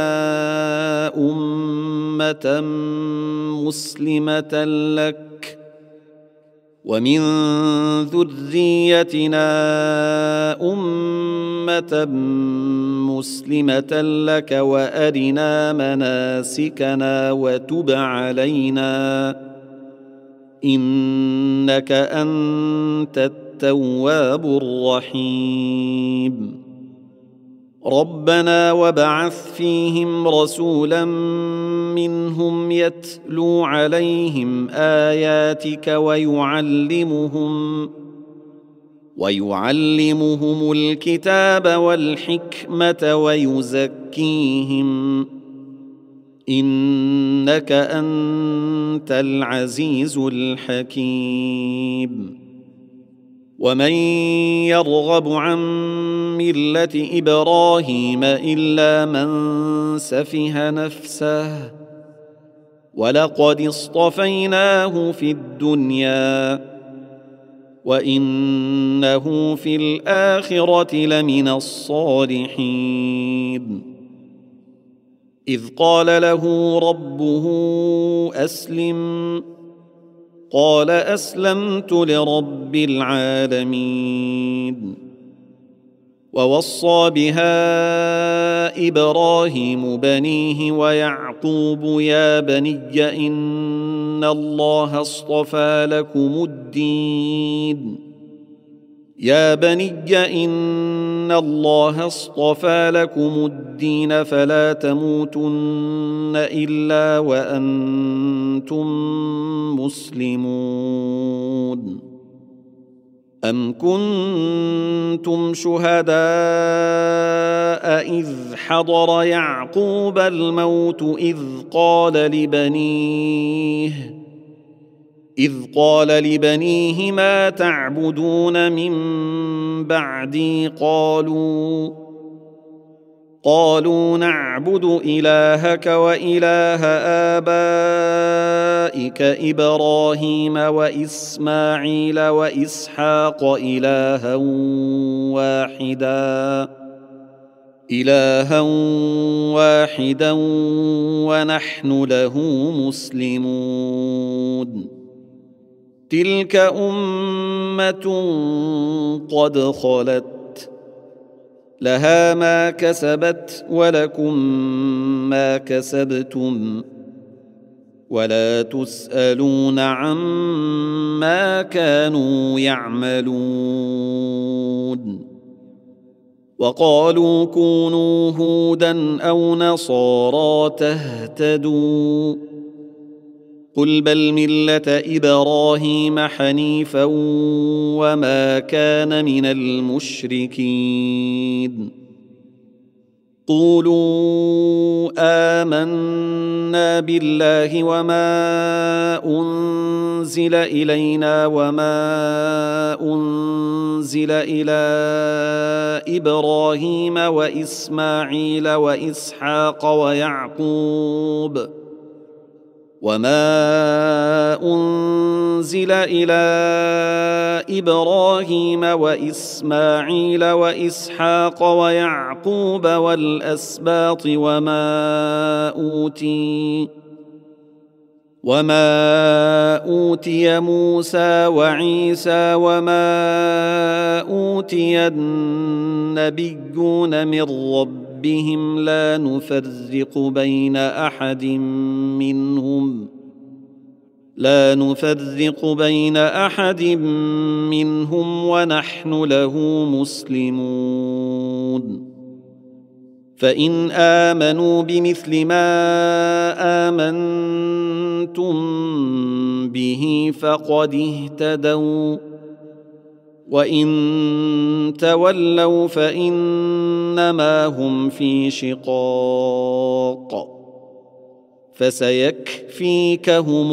أمة مسلمة لك ومن ذريتنا أمة مسلمة لك وأرنا مناسكنا وتب علينا إنك أنت التواب الرحيم. ربنا وابعث فيهم رسولا منهم يتلو عليهم آياتك ويعلمهم ويعلمهم الكتاب والحكمة ويزكيهم إنك أنت العزيز الحكيم. ومن يرغب عن ملة إبراهيم إلا من سفه نفسه ولقد اصطفيناه في الدنيا وإنه في الآخرة لمن الصالحين. إذ قال له ربه أسلم قال أسلمت لرب العالمين. ووصى بها إبراهيم بنيه ويعقوب يا بني إن الله اصطفى لكم الدين يا بني إن الله اصطفى لكم الدين فلا تموتن إلا وأنتم مسلمون. أم كنتم شهداء إذ حضر يعقوب الموت إذ قال لبنيه إذ قال لبنيه ما تعبدون من بعدي قالوا قالوا نعبد إلهك وإله آبائك إبراهيم وإسماعيل وإسحاق إلها واحدا إلها واحدا ونحن له مسلمون. تلك أمة قد خلت لها ما كسبت ولكم ما كسبتم ولا تسألون عما كانوا يعملون. وقالوا كونوا هودا أو نصارى تهتدوا قل بل ملة إبراهيم حنيفا وما كان من المشركين. قولوا آمنا بالله وما أنزل إلينا وما أنزل إلى إبراهيم وإسماعيل وإسحاق ويعقوب وما أنزل إلى إبراهيم وإسماعيل وإسحاق ويعقوب والأسباط وما أوتي وما أوتي موسى وعيسى وما أوتي النبيون من ربهم لا نفرق بين أحد منهم لا نفرق بين أحد منهم ونحن له مسلمون فإن آمنوا بمثل ما آمنتم به فقد اهتدوا وإن تولوا فإنما هم في شقاق فسيكفيكهم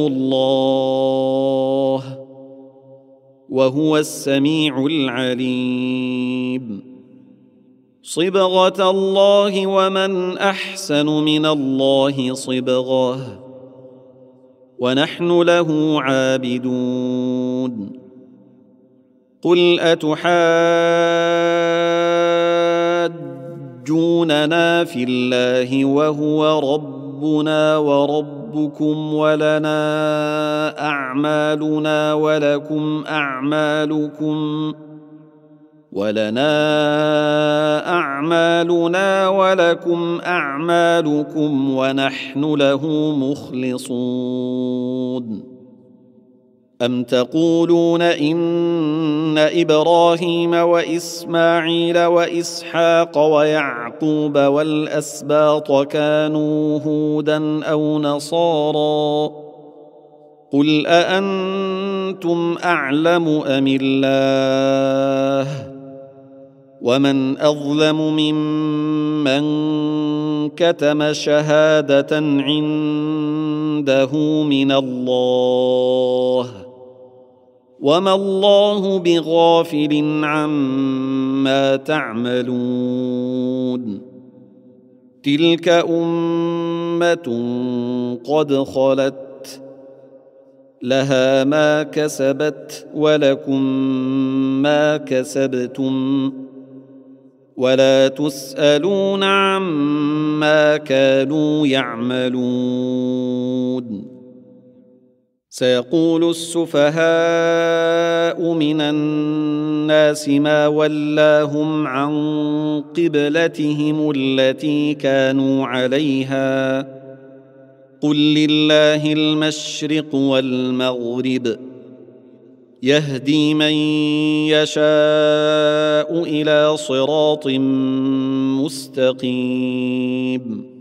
الله وهو السميع العليم صبغة الله ومن أحسن من الله صبغة ونحن له عابدون قل أتحاجوننا في الله وهو ربنا وربكم ولنا أعمالنا ولكم أعمالكم ولنا أعمالنا ولكم أعمالكم ونحن له مخلصون أم تقولون إن إبراهيم وإسماعيل وإسحاق ويعقوب والأسباط كانوا هودا أو نصارى قل أأنتم أعلم أم الله ومن أظلم ممن كتم شهادة عنده من الله وما الله بغافل عما تعملون تلك أمة قد خلت لها ما كسبت ولكم ما كسبتم ولا تسألون عما كانوا يعملون سيقول السفهاء من الناس ما ولاهم عن قبلتهم التي كانوا عليها قل لله المشرق والمغرب يهدي من يشاء إلى صراط مستقيم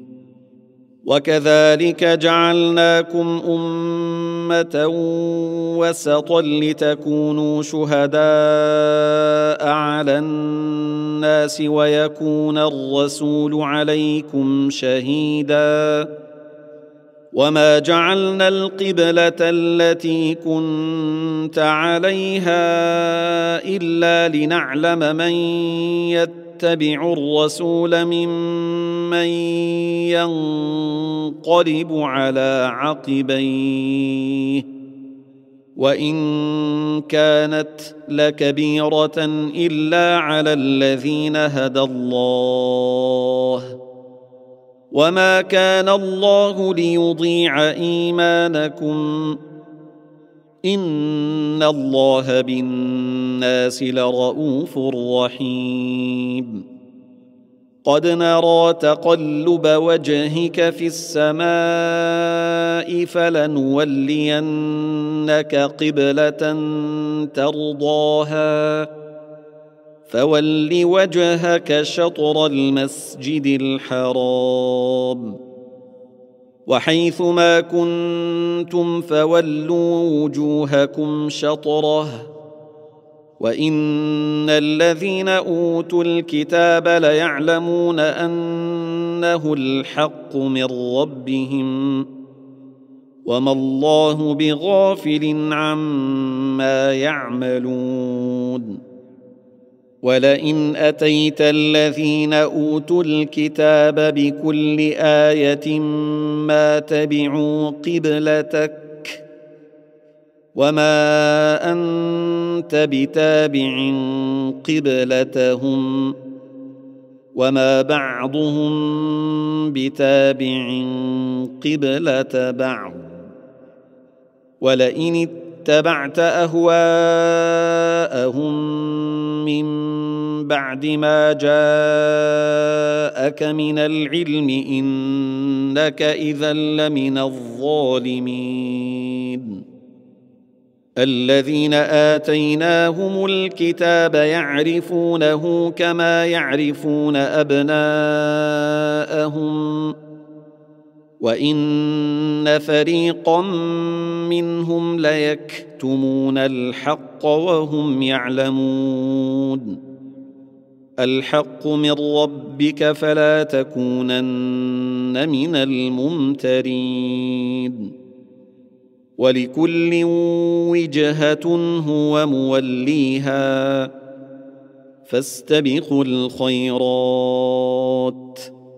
وكذلك جعلناكم أمة وسطا لتكونوا شهداء على الناس ويكون الرسول عليكم شهيدا وما جعلنا القبلة التي كنت عليها إلا لنعلم من يتبع الرسول ممن ينقلب على عقبيه وإن كانت لكبيرة إلا على الذين هدى الله وما كان الله ليضيع إيمانكم إن الله بالناس لرؤوف رحيم قد نرى تقلب وجهك في السماء فلنولينك قبلة ترضاها فول وجهك شطر المسجد الحرام وحيث ما كنتم فولوا وجوهكم شطره وإن الذين أوتوا الكتاب ليعلمون أنه الحق من ربهم وما الله بغافل عما يعملون ولئن أتيت الذين أوتوا الكتاب بكل آية ما تبعوا قبلتك وما أنت بتابع قبلتهم وما بعضهم بتابع قبلة بعض ولئن اتبعت أهواءهم من بعد ما جاءك من العلم إنك إذا لمن الظالمين الذين آتيناهم الكتاب يعرفونه كما يعرفون أبناءهم وإن فريقا منهم ليكتمون الحق وهم يعلمون الحق من ربك فلا تكونن من الممترين ولكل وجهة هو موليها فاستبقوا الخيرات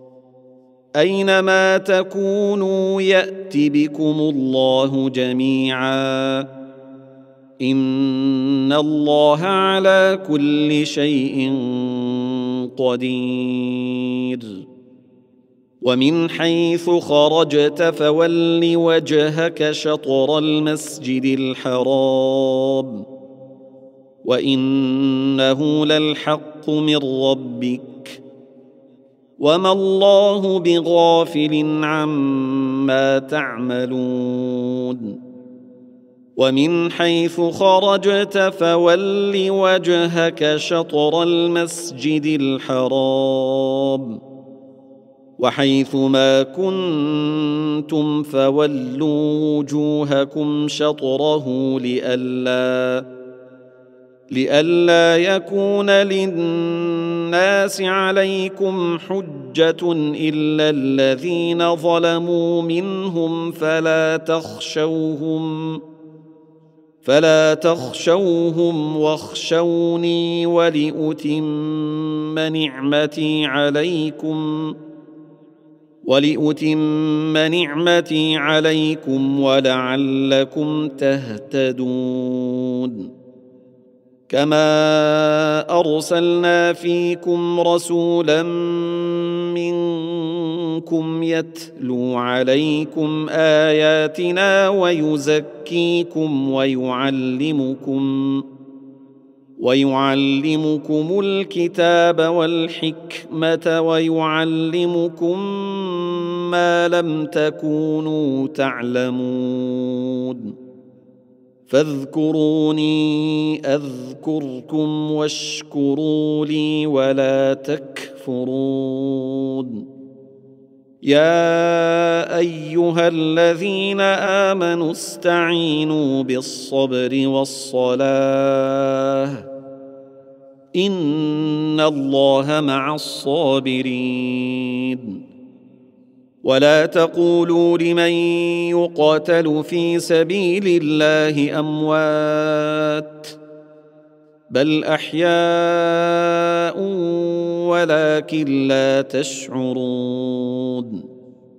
أينما تكونوا يأت بكم الله جميعا إن الله على كل شيء قدير ومن حيث خرجت فول وجهك شطر المسجد الحرام وإنه للحق من ربك وما الله بغافل عما تعملون ومن حيث خرجت فول وجهك شطر المسجد الحرام وحيث ما كنتم فولوا وجوهكم شطره لئلا لئلا يكون للناس عليكم حجة إلا الذين ظلموا منهم فلا تخشوهم فلا تخشوهم واخشوني ولأتم نعمتي عليكم ولأتم نعمتي عليكم ولعلكم تهتدون كما أرسلنا فيكم رسولا منكم يتلو عليكم آياتنا ويزكيكم ويعلمكم ويعلمكم الكتاب والحكمة ويعلمكم ما لم تكونوا تعلمون فاذكروني أذكركم واشكروا لي ولا تكفرون يا أيها الذين آمنوا استعينوا بالصبر والصلاة إن الله مع الصابرين ولا تقولوا لمن يقاتل في سبيل الله أموات بل أحياء ولكن لا تشعرون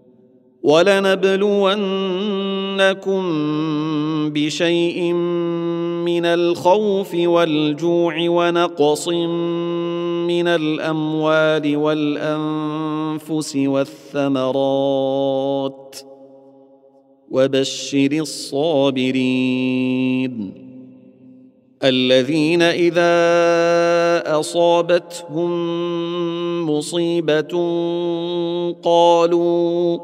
ولنبلونكم بشيء من الخوف والجوع ونقص من الأموال والأنفس والثمرات وبشر الصابرين الذين إذا أصابتهم مصيبة قالوا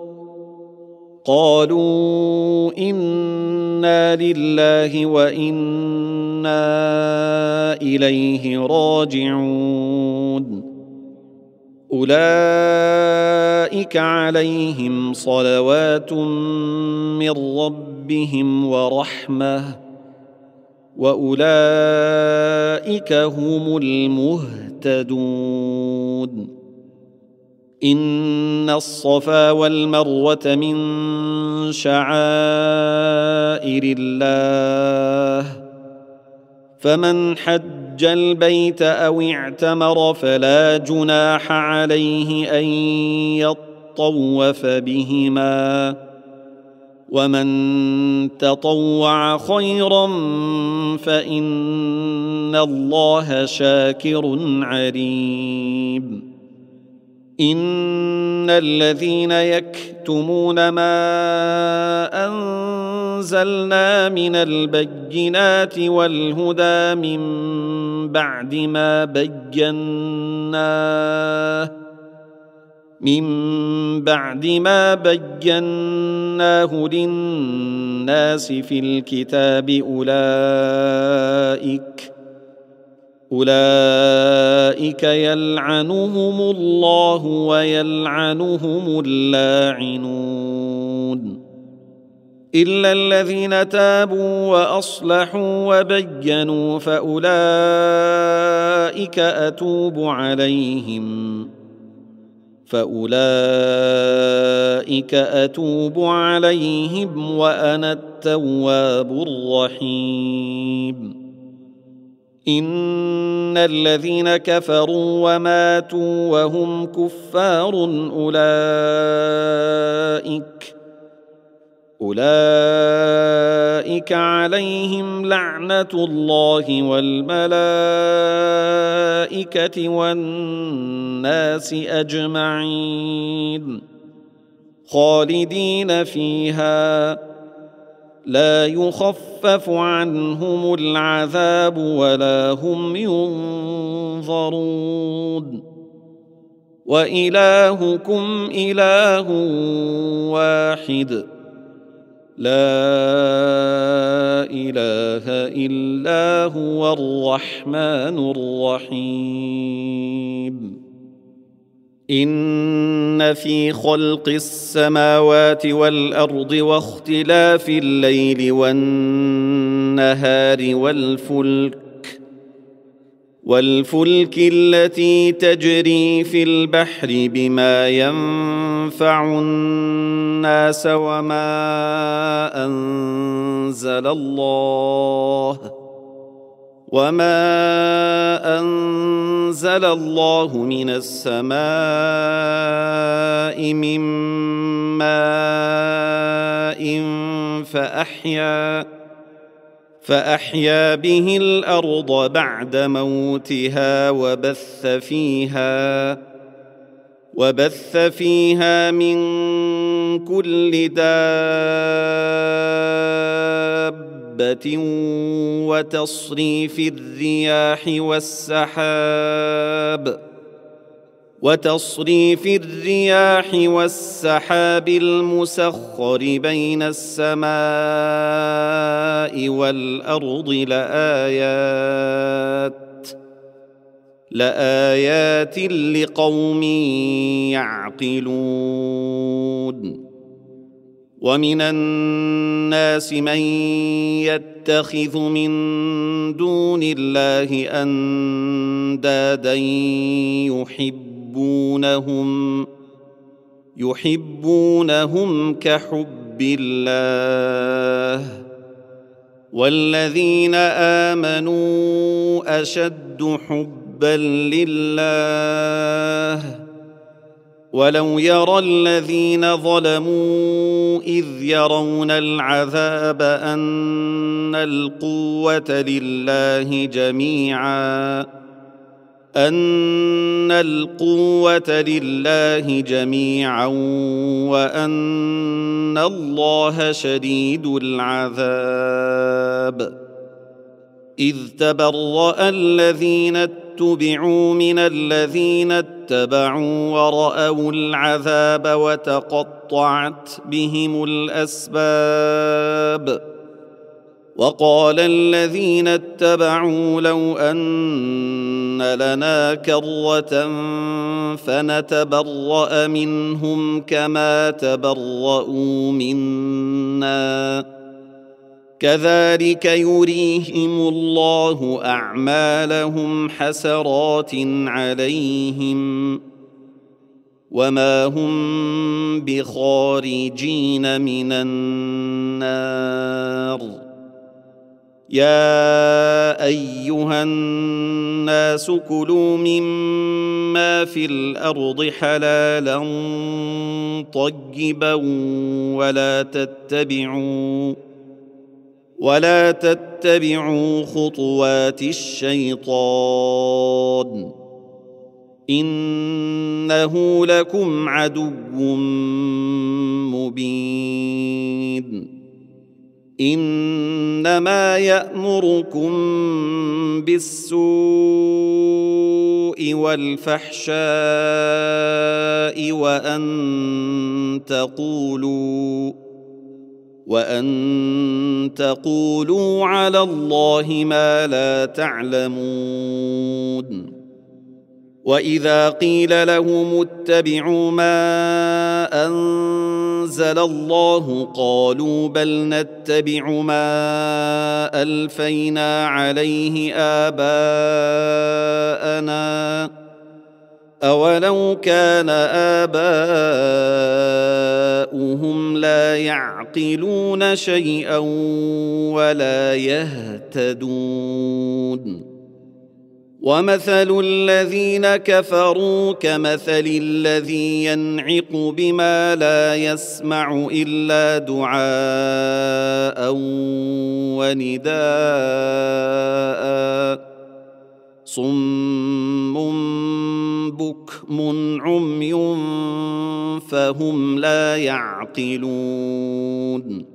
قالوا إنا لله وإنا إليه راجعون أولئك عليهم صلوات من ربهم ورحمة وأولئك هم المهتدون. إن الصفا والمروة من شعائر الله، فمن حج البيت أو اعتمر فلا جناح عليه أن يطوف بهما، ومن تطوع خيرا فإن الله شاكر عليم. إن الذين يكتمون ما أنزلنا من البينات والهدى من بعد ما بيناه من بعد ما بيناه للناس في الكتاب أولئك أولئك يلعنهم الله ويلعنهم اللاعنون، إلا الذين تابوا وأصلحوا وبينوا فأولئك أتوب عليهم فأولئك أتوب عليهم وأنا التواب الرحيم. إن الذين كفروا وماتوا وهم كفار أولئك أولئك عليهم لعنة الله والملائكة والناس أجمعين خالدين فيها لا يخفف عنهم العذاب ولا هم ينظرون. وإلهكم إله واحد لا إله إلا هو الرحمن الرحيم. إن في خلق السماوات والأرض واختلاف الليل والنهار والفلك والفلك التي تجري في البحر بما ينفع الناس وما أنزل الله وما أنزل الله من السماء من ماء فأحيا فأحيا به الأرض بعد موتها وبث فيها وبث فيها من كل دابة وتصريف الرياح والسحاب وتصريف الرياح والسحاب المسخر بين السماء والأرض لآيات لآيات لقوم يعقلون. ومن الناس من يتخذ من دون الله أندادا يحبونهم يحبونهم كحب الله والذين آمنوا أشد حبا لله ولو يرى الذين ظلموا إذ يرون العذاب أن القوة لله جميعا أن القوة لله جميعا وأن الله شديد العذاب إذ تبرأ الذين اتبعوا من الذين اتبعوا ورأوا العذاب وتقطعت بهم الأسباب وقال الذين اتبعوا لو أن لنا كرة فنتبرأ منهم كما تبرؤوا منا كذلك يريهم الله أعمالهم حسرات عليهم وما هم بخارجين من النار. يا أيها الناس كلوا مما في الأرض حلالا طيبا ولا تتبعوا ولا تتبعوا خطوات الشيطان إنه لكم عدو مبين. إنما يأمركم بالسوء والفحشاء وأن تقولوا وأن تقولوا على الله ما لا تعلمون. وإذا قيل لهم اتبعوا ما أنزل الله قالوا بل نتبع ما ألفينا عليه آباءنا أولو كان آباؤهم لا يعقلون شيئا ولا يهتدون. ومثل الذين كفروا كمثل الذي ينعق بما لا يسمع إلا دعاء ونداء صم بكم عمي فهم لا يعقلون.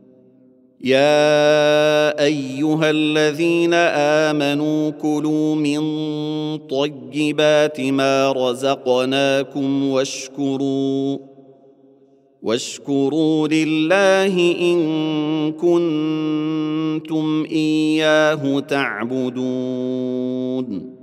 يا أيها الذين آمنوا كلوا من طيبات ما رزقناكم واشكروا واشكروا لله إن كنتم إياه تعبدون.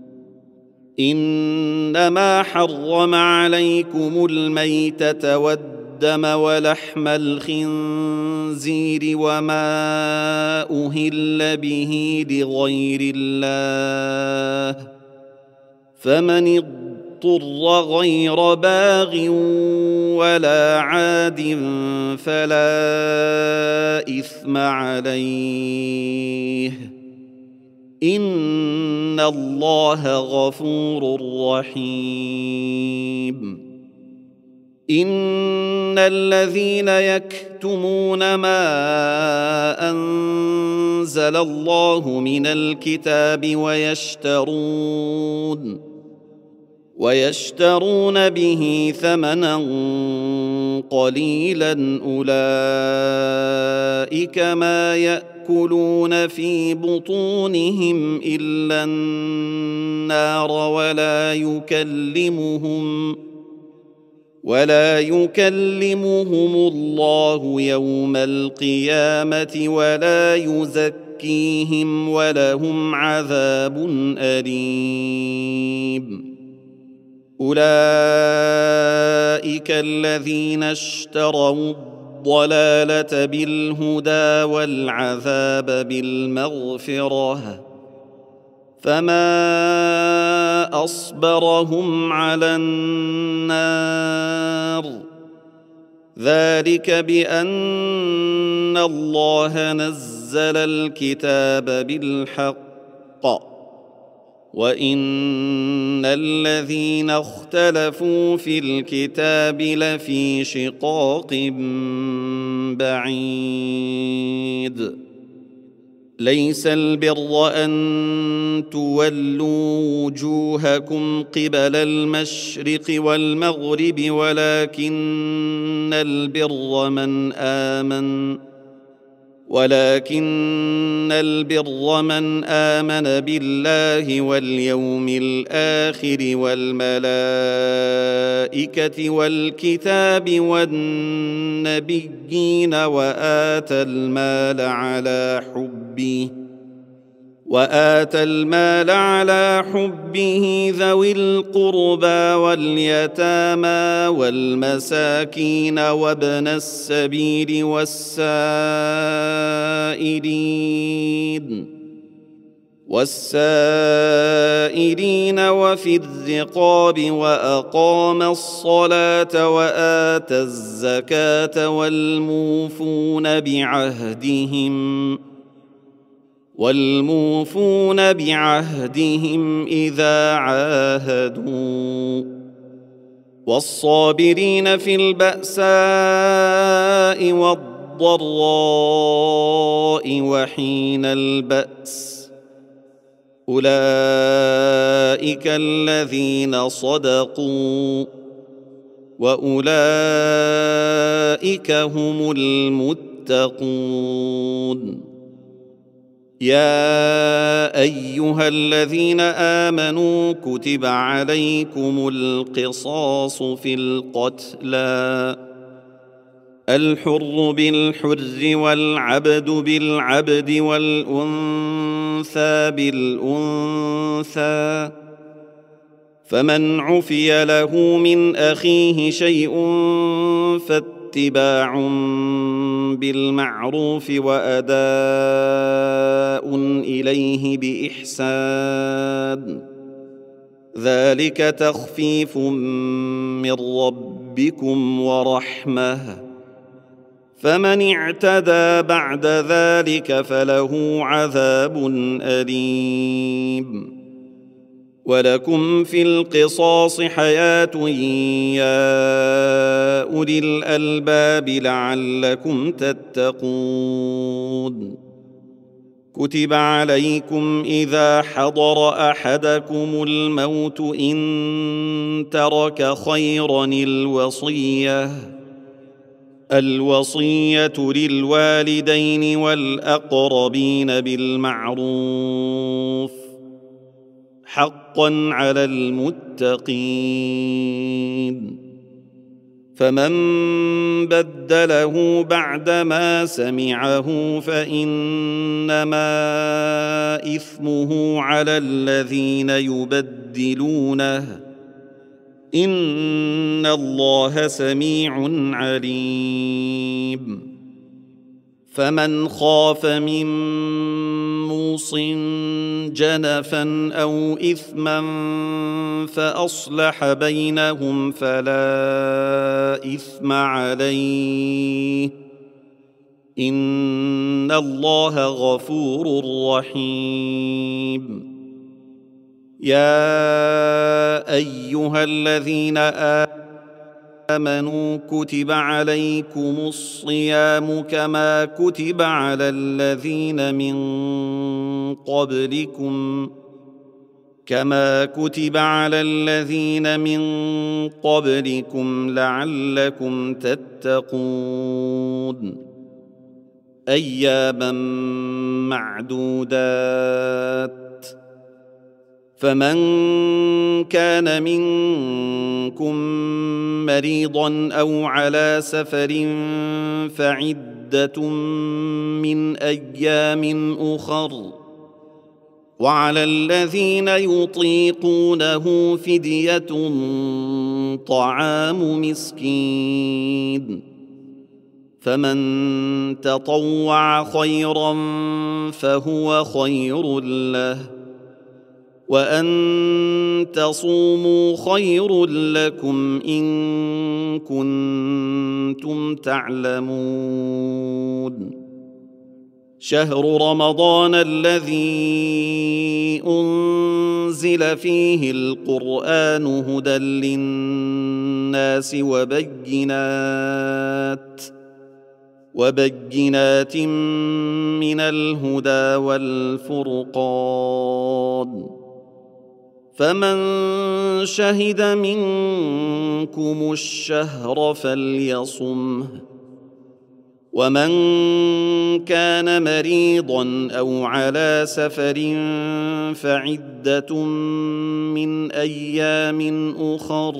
إنما حرم عليكم الميتة والدم ولحم الخنزير وما أهل به لغير الله فمن اضطر غير باغ ولا عاد فلا إثم عليه إن الله غفور رحيم. إن الذين يكتمون ما أنزل الله من الكتاب ويشترون ويشترون به ثمنا قليلا أولئك ما يأكلون في بطونهم إلا النار ولا يكلمهم ولا يكلمهم الله يوم القيامة ولا يزكيهم ولهم عذاب أليم. أولئك الذين اشتروا الضلالة بالهدى والعذاب بالمغفرة فما أصبرهم على النار ذلك بأن الله نزل الكتاب بالحق وإن الذين اختلفوا في الكتاب لفي شقاق بعيد. ليس البر أن تولوا وجوهكم قبل المشرق والمغرب ولكن البر من آمن ولكن البر من آمن بالله واليوم الآخر والملائكة والكتاب والنبيين وآتى المال على حبه وآتى المال على حبه ذوي القربى واليتامى والمساكين وابن السبيل والسائلين والسائلين والسائلين وفي الرقاب وأقام الصلاة وآتى الزكاة والموفون بعهدهم والموفون بعهدهم إذا عاهدوا والصابرين في البأساء والضراء وحين البأس أولئك الذين صدقوا وأولئك هم المتقون. يا أيها الذين آمنوا كتب عليكم القصاص في القتلى الحر بالحر والعبد بالعبد والأنثى بالأنثى فمن عفي له من أخيه شيء فاتباع بالمعروف وأداء إليه بإحسان ذلك تخفيف من ربكم ورحمة فمن اعتدى بعد ذلك فله عذاب أليم. ولكم في القصاص حياة يا أولي الألباب لعلكم تتقون. كتب عليكم إذا حضر أحدكم الموت إن ترك خيرا الوصية الوصية للوالدين والأقربين بالمعروف حقا على المتقين. فمن بدله بعدما سمعه فإنما إثمه على الذين يبدلونه إن الله سميع عليم. فمن خاف من موص جنفا أو إثما فأصلح بينهم فلا إثم عليه إن الله غفور رحيم. يا أيها الذين آمنوا كتب عليكم الصيام كما كتب على الذين من قبلكم كما كتب على الذين من قبلكم لعلكم تتقون. أياما معدودات فمن كان منكم مريضا أو على سفر فعدة من أيام أخر وعلى الذين يطيقونه فدية طعام مسكين فمن تطوع خيرا فهو خير له وأن تصوموا خير لكم إن كنتم تعلمون. شهر رمضان الذي أنزل فيه القرآن هدى للناس وبينات وبينات من الهدى والفرقان فمن شهد منكم الشهر فليصمه ومن كان مريضا أو على سفر فعدة من أيام أخر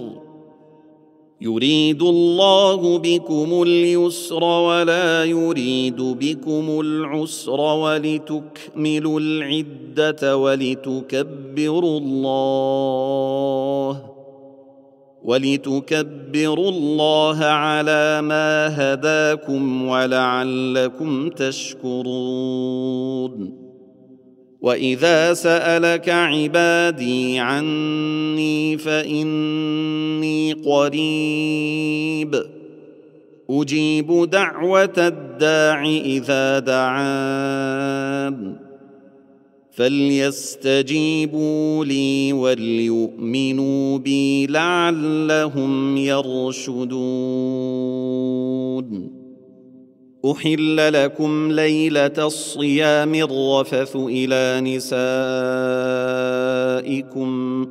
يريد الله بكم اليسر ولا يريد بكم العسر ولتكملوا العدة ولتكبروا الله ولتكبروا الله على ما هداكم ولعلكم تشكرون. وإذا سألك عبادي عني فإني قريب أجيب دعوة الداع إذا دعان فليستجيبوا لي وليؤمنوا بي لعلهم يرشدون. أحل لكم ليلة الصيام الرفث إلى نسائكم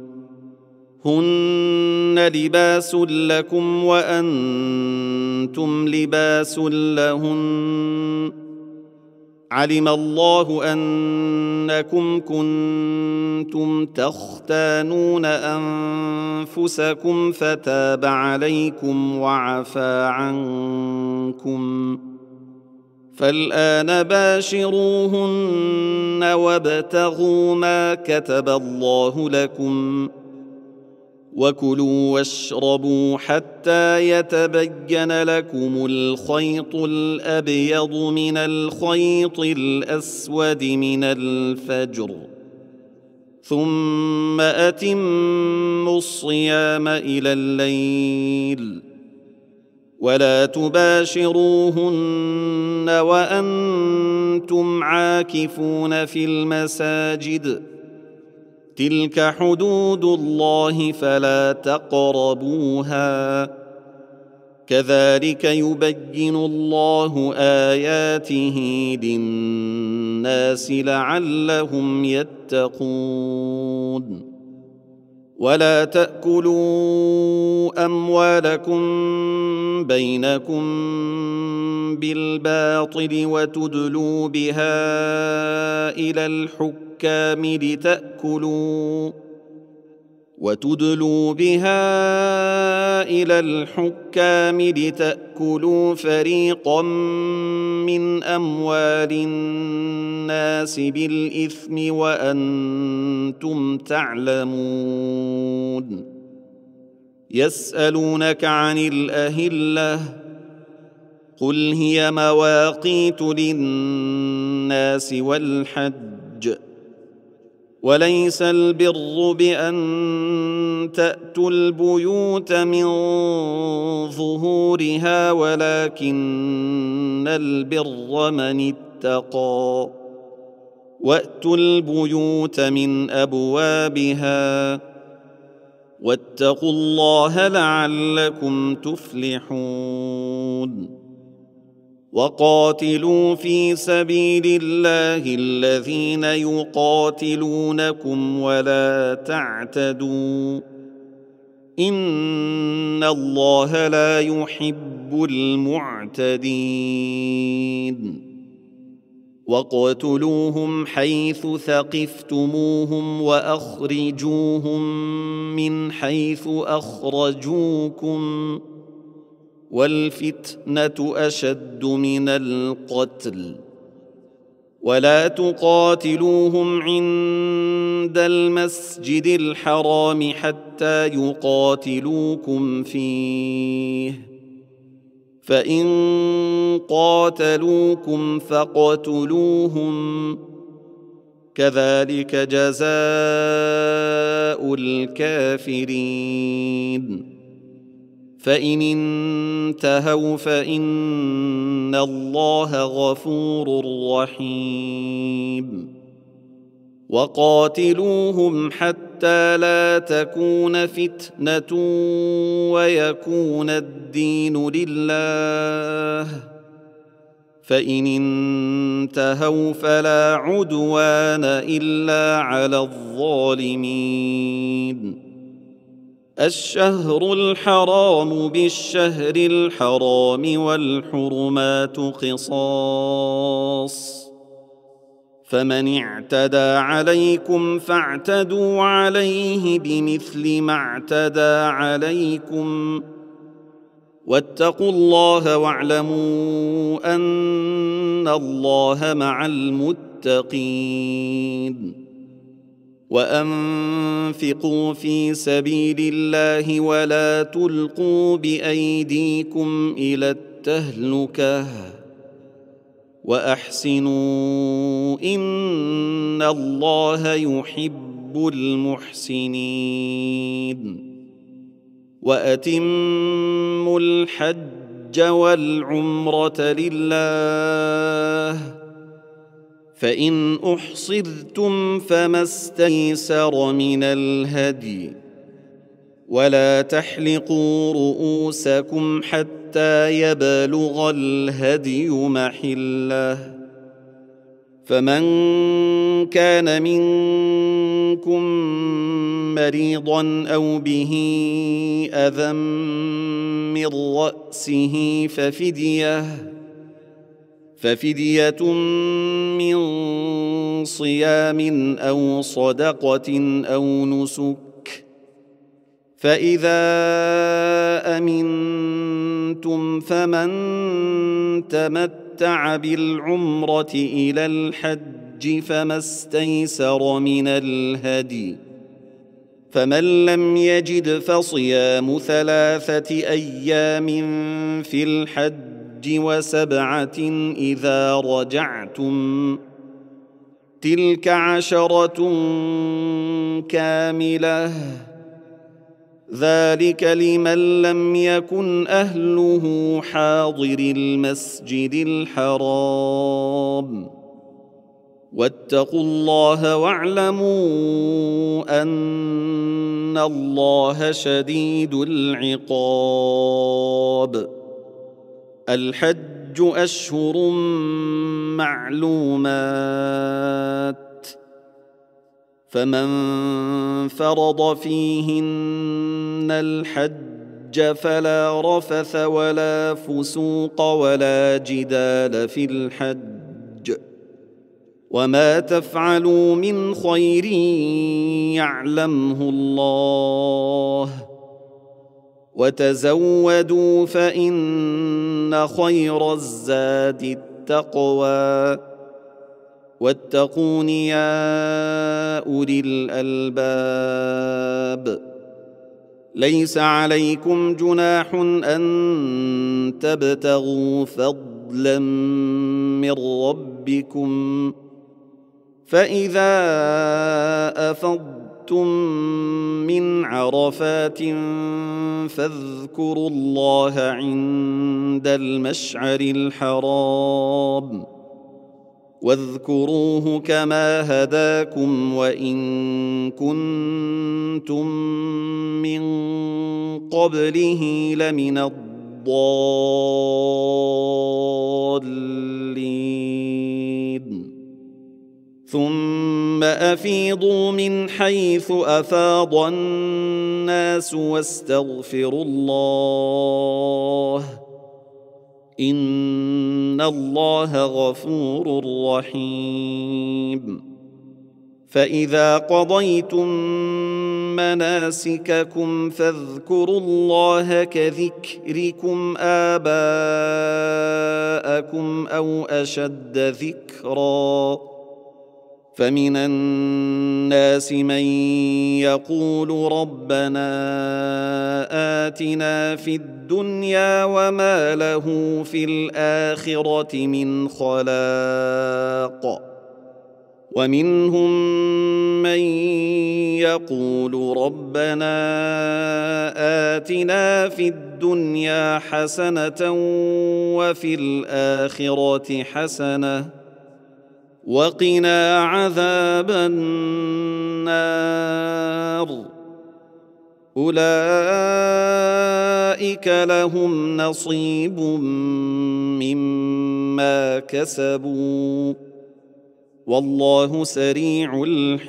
هن لباس لكم وأنتم لباس لهن علم الله أنكم كنتم تختانون أنفسكم فتاب عليكم وعفى عنكم فالآن باشروهن وابتغوا ما كتب الله لكم وكلوا واشربوا حتى يتبين لكم الخيط الأبيض من الخيط الأسود من الفجر ثم أتموا الصيام إلى الليل ولا تباشروهن وأنتم عاكفون في المساجد تلك حدود الله فلا تقربوها كذلك يبين الله آياته للناس لعلهم يتقون. ولا تأكلوا أموالكم بينكم بالباطل وتدلوا بها إلى الحكام لتأكلوا وتدلوا بها إلى الحكام لتأكلوا فريقا من أموال الناس بالإثم وأنتم تعلمون. يسألونك عن الأهلة قل هي مواقيت للناس والحج وليس البر بأن تأتوا البيوت من ظهورها ولكن البر من اتقى وأتوا البيوت من أبوابها واتقوا الله لعلكم تفلحون. وقاتلوا في سبيل الله الذين يقاتلونكم ولا تعتدوا إن الله لا يحب المعتدين. واقتلوهم حيث ثقفتموهم وأخرجوهم من حيث أخرجوكم والفتنة أشد من القتل ولا تقاتلوهم عند المسجد الحرام حتى يقاتلوكم فيه فإن قاتلوكم فاقتلوهم كذلك جزاء الكافرين. فإن انتهوا فإن الله غفور رحيم. وقاتلوهم حتى لا تكون فتنة ويكون الدين لله فإن انتهوا فلا عدوان إلا على الظالمين. الشهر الحرام بالشهر الحرام والحرمات قصاص فمن اعتدى عليكم فاعتدوا عليه بمثل ما اعتدى عليكم واتقوا الله واعلموا أن الله مع المتقين. وأنفقوا في سبيل الله ولا تلقوا بأيديكم إلى التهلكة وأحسنوا إن الله يحب المحسنين وأتموا الحج والعمرة لله فإن أحصرتم فما استيسر من الهدي ولا تحلقوا رؤوسكم حتى يبلغ الهدي محله فمن كان منكم مريضا أو به أذى من رأسه ففدية ففدية من صيام أو صدقة أو نسك فإذا أمنتم فمن تمتع بالعمرة إلى الحج فما استيسر من الهدي فمن لم يجد فصيام ثلاثة أيام في الحج وسبعة إذا رجعتم تلك عشرة كاملة ذلك لمن لم يكن أهله حاضر المسجد الحرام واتقوا الله واعلموا أن الله شديد العقاب الحج أشهر معلومات فمن فرض فيهن الحج فلا رفث ولا فسوق ولا جدال في الحج وما تفعلوا من خير يعلمه الله وتزودوا فإن خير الزاد التقوى واتقون يا أولي الألباب ليس عليكم جناح أن تبتغوا فضلا من ربكم فإذا أفضتم من عرفات فاذكروا الله عند المشعر الحرام واذكروه كما هداكم وإن كنتم من قبله لمن الضالين ثم أفيضوا من حيث أفاض الناس واستغفروا الله إن الله غفور رحيم فإذا قضيتم مناسككم فاذكروا الله كذكركم آباءكم أو أشد ذكرًا فمن الناس من يقول ربنا آتنا في الدنيا وما له في الآخرة من خلاق ومنهم من يقول ربنا آتنا في الدنيا حسنة وفي الآخرة حسنة وقنا عذاب النار أولئك لهم نصيب مما كسبوا والله سريع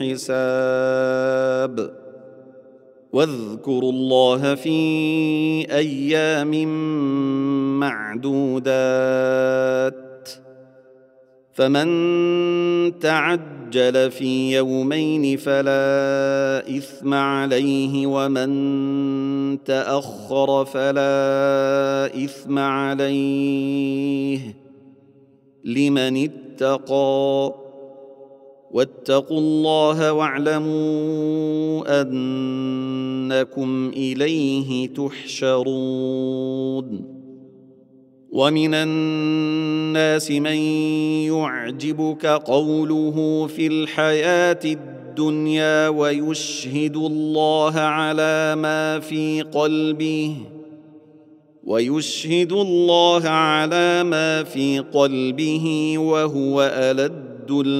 الحساب واذكروا الله في أيام معدودات فمن تعجل في يومين فلا إثم عليه ومن تأخر فلا إثم عليه لمن اتقى واتقوا الله واعلموا أنكم إليه تحشرون. ومن الناس من يعجبك قوله في الحياة الدنيا ويشهد الله على ما في قلبه ويشهد الله على ما في قلبه وهو ألد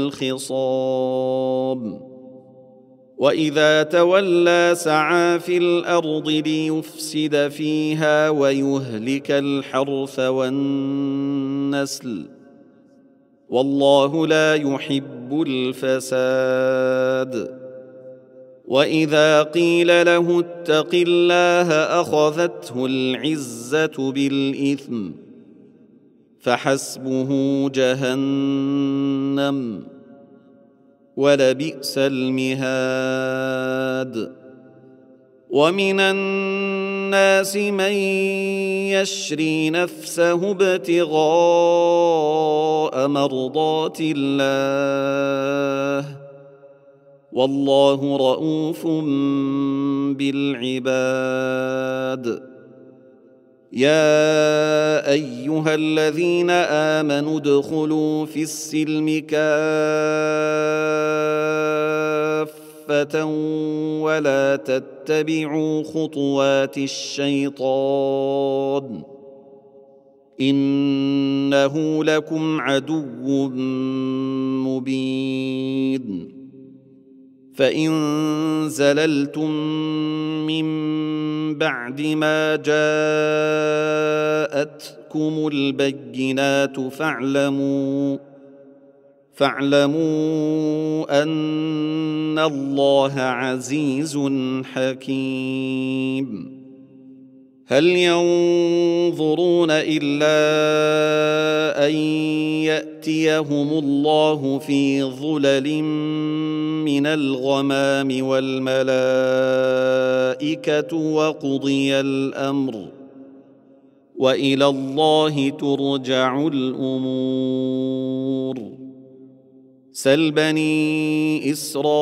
الخصام. وإذا تولى سعى في الأرض ليفسد فيها ويهلك الحرث والنسل والله لا يحب الفساد. وإذا قيل له اتق الله أخذته العزة بالإثم فحسبه جهنم ولبئس المهاد. ومن الناس من يشري نفسه ابتغاء مرضات الله والله رءوف بالعباد. يا أيها الذين آمنوا ادخلوا في السلم كافة ولا تتبعوا خطوات الشيطان إنه لكم عدو مبين. فإن زللتم من بعد ما جاءتكم البينات فاعلموا فاعلموا أن الله عزيز حكيم. هل ينظرون إلا أن يأتيهم الله في ظلل من الغمام والملائكة وقضي الأمر وإلى الله ترجع الأمور. سل بني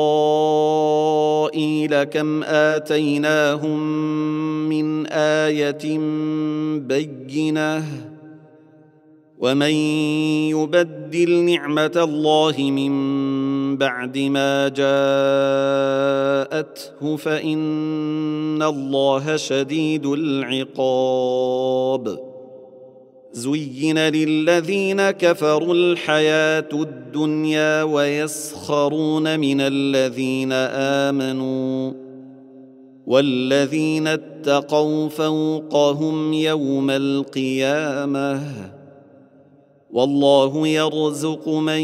إسرائيل كم آتيناهم من آية بينة ومن يبدل نعمة الله من بعد ما جاءته فإن الله شديد العقاب. زين للذين كفروا الحياة الدنيا ويسخرون من الذين آمنوا والذين اتقوا فوقهم يوم القيامة والله يرزق من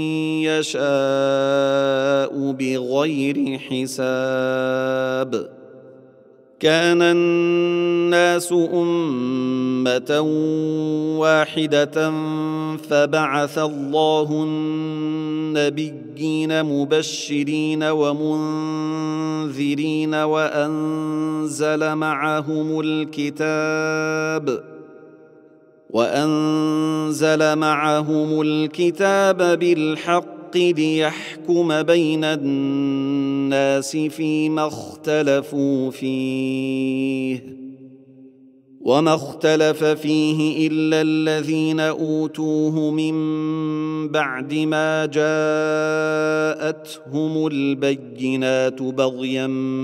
يشاء بغير حساب. كان الناس أمة واحدة فبعث الله النبيين مبشرين ومنذرين وأنزل معهم الكتاب وأنزل معهم الكتاب بالحق ليحكم بين الناس فيما اختلفوا فيه وما اختلف فيه إلا الذين أوتوه من بعد ما جاءتهم البينات بغيا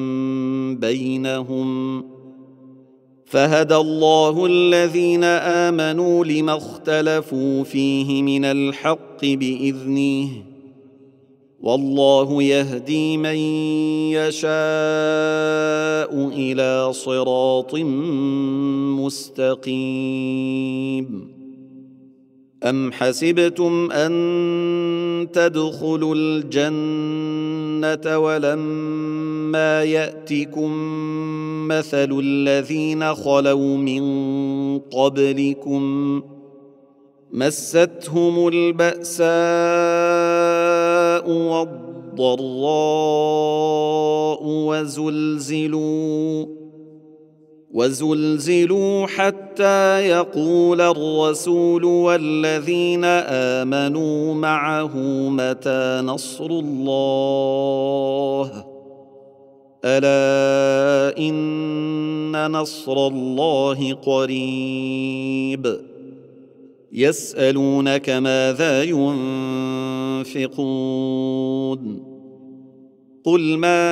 بينهم فهدى الله الذين آمنوا لما اختلفوا فيه من الحق بإذنه والله يهدي من يشاء إلى صراط مستقيم. أم حسبتم أن تدخلوا الجنة ولما يأتكم مثل الذين خلوا من قبلكم مستهم البأساء والضراء وزلزلوا وزلزلوا حتى حتى يقول الرسول والذين آمنوا معه متى نصر الله ألا إن نصر الله قريب يسألونك ماذا ينفقون قل ما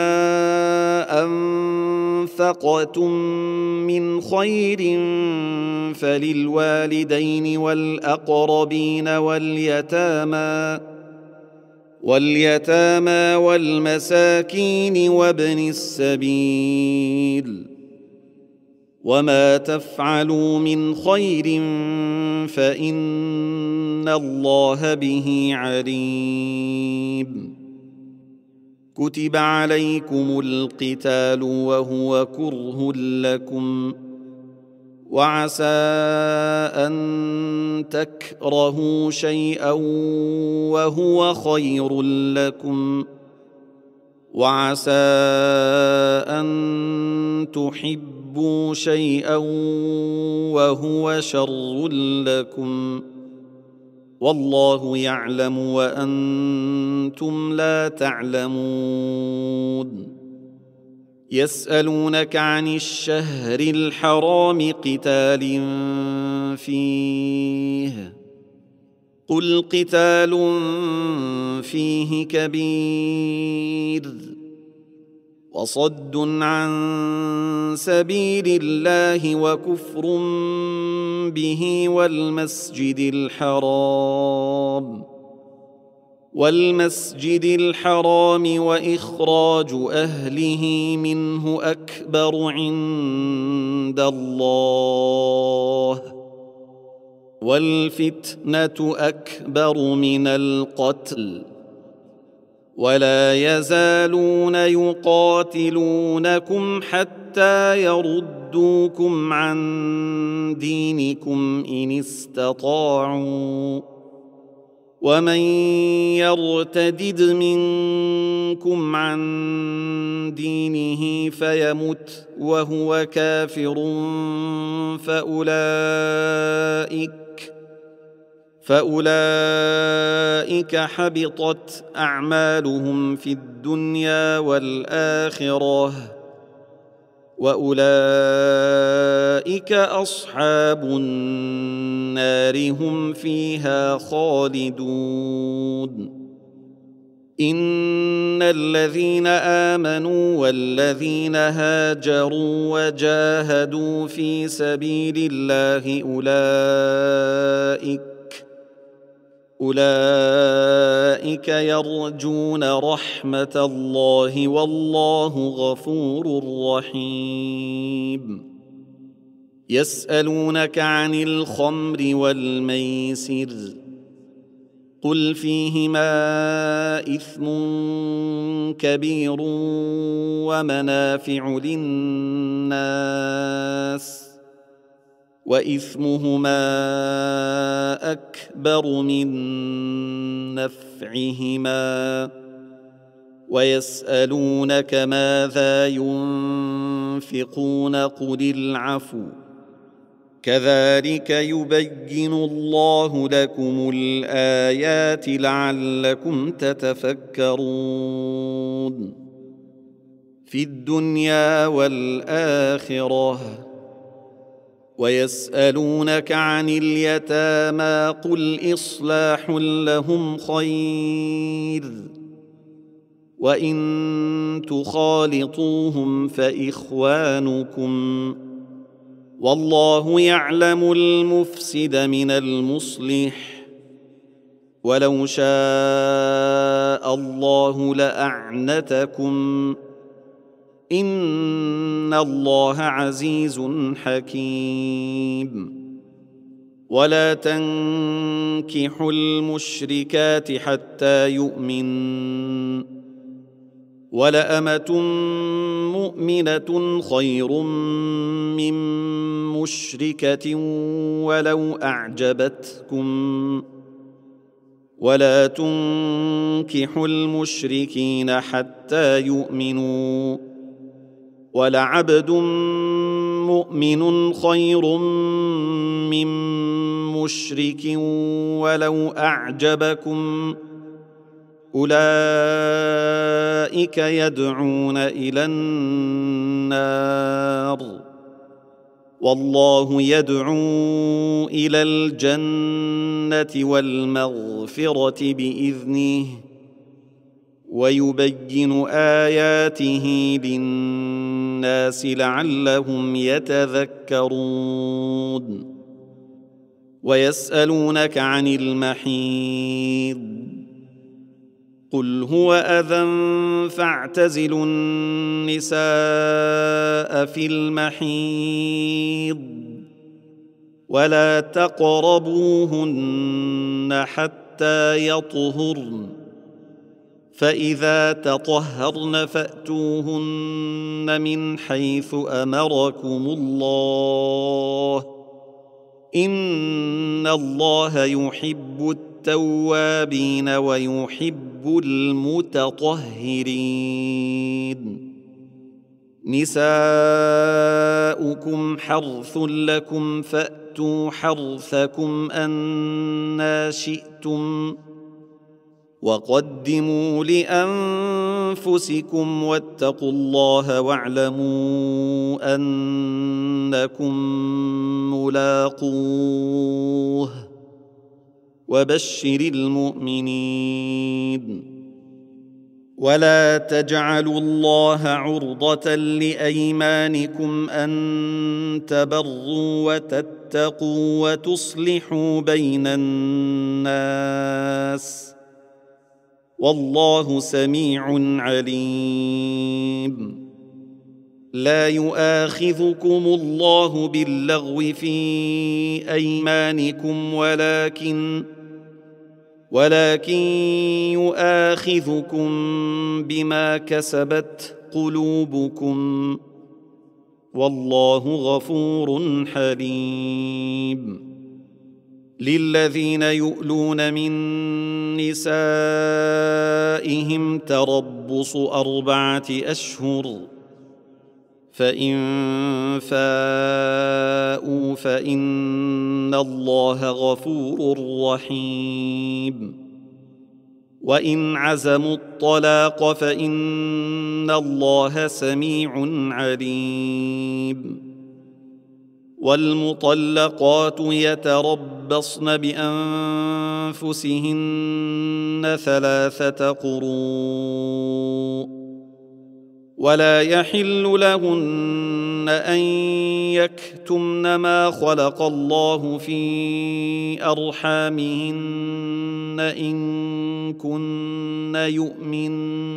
أنفقتم من خير فللوالدين والأقربين واليتامى واليتامى والمساكين وابن السبيل وما تفعلوا من خير فإن الله به عليم كتب عليكم القتال وهو كره لكم وعسى أن تكرهوا شيئا وهو خير لكم وعسى أن تحبوا شيئا وهو شر لكم والله يعلم وأنتم لا تعلمون يسألونك عن الشهر الحرام قتال فيه قل قتال فيه كبير وصد عن سبيل الله وكفر به والمسجد الحرام والمسجد الحرام وإخراج أهله منه أكبر عند الله والفتنة أكبر من القتل ولا يزالون يقاتلونكم حتى يردوكم عن دينكم إن استطاعوا ومن يرتدد منكم عن دينه فيمت وهو كافر فأولئك فأولئك حبطت أعمالهم في الدنيا والآخرة وأولئك أصحاب النار هم فيها خالدون إن الذين آمنوا والذين هاجروا وجاهدوا في سبيل الله أولئك أولئك يرجون رحمة الله والله غفور رحيم يسألونك عن الخمر والميسر قل فيهما إثم كبير ومنافع للناس وإثمهما أكبر من نفعهما ويسألونك ماذا ينفقون قل العفو كذلك يبين الله لكم الآيات لعلكم تتفكرون في الدنيا والآخرة ويسألونك عن اليتامى قل إصلاح لهم خير وإن تخالطوهم فإخوانكم والله يعلم المفسد من المصلح ولو شاء الله لأعنتكم إن الله عزيز حكيم ولا تنكحوا المشركات حتى يؤمنوا ولأمة مؤمنة خير من مشركة ولو أعجبتكم ولا تنكحوا المشركين حتى يؤمنوا ولعبد مؤمن خير من مشرك ولو أعجبكم أولئك يدعون إلى النار والله يدعو إلى الجنة والمغفرة بإذنه ويبين آياته للناس لعلهم يتذكرون ويسألونك عن المحيض قل هو أذى فاعتزلوا النساء في المحيض ولا تقربوهن حتى يطهرن فإذا تطهرن فأتوهن من حيث أمركم الله إن الله يحب التوابين ويحب المتطهرين نساؤكم حرث لكم فأتوا حرثكم أنى شئتم وقدموا لأنفسكم واتقوا الله واعلموا أنكم ملاقوه وبشر المؤمنين ولا تجعلوا الله عرضة لأيمانكم أن تبروا وتتقوا وتصلحوا بين الناس والله سميع عليم لا يؤاخذكم الله باللغو في أيمانكم ولكن ولكن يؤاخذكم بما كسبت قلوبكم والله غفور حليم للذين يؤلون من نسائهم تربص أربعة أشهر فإن فاءوا فإن الله غفور رحيم وإن عزموا الطلاق فإن الله سميع عليم والمطلقات يتربصن بأنفسهن ثلاثة قروء ولا يحل لهن أن يكتمن ما خلق الله في أرحامهن إن كن يؤمن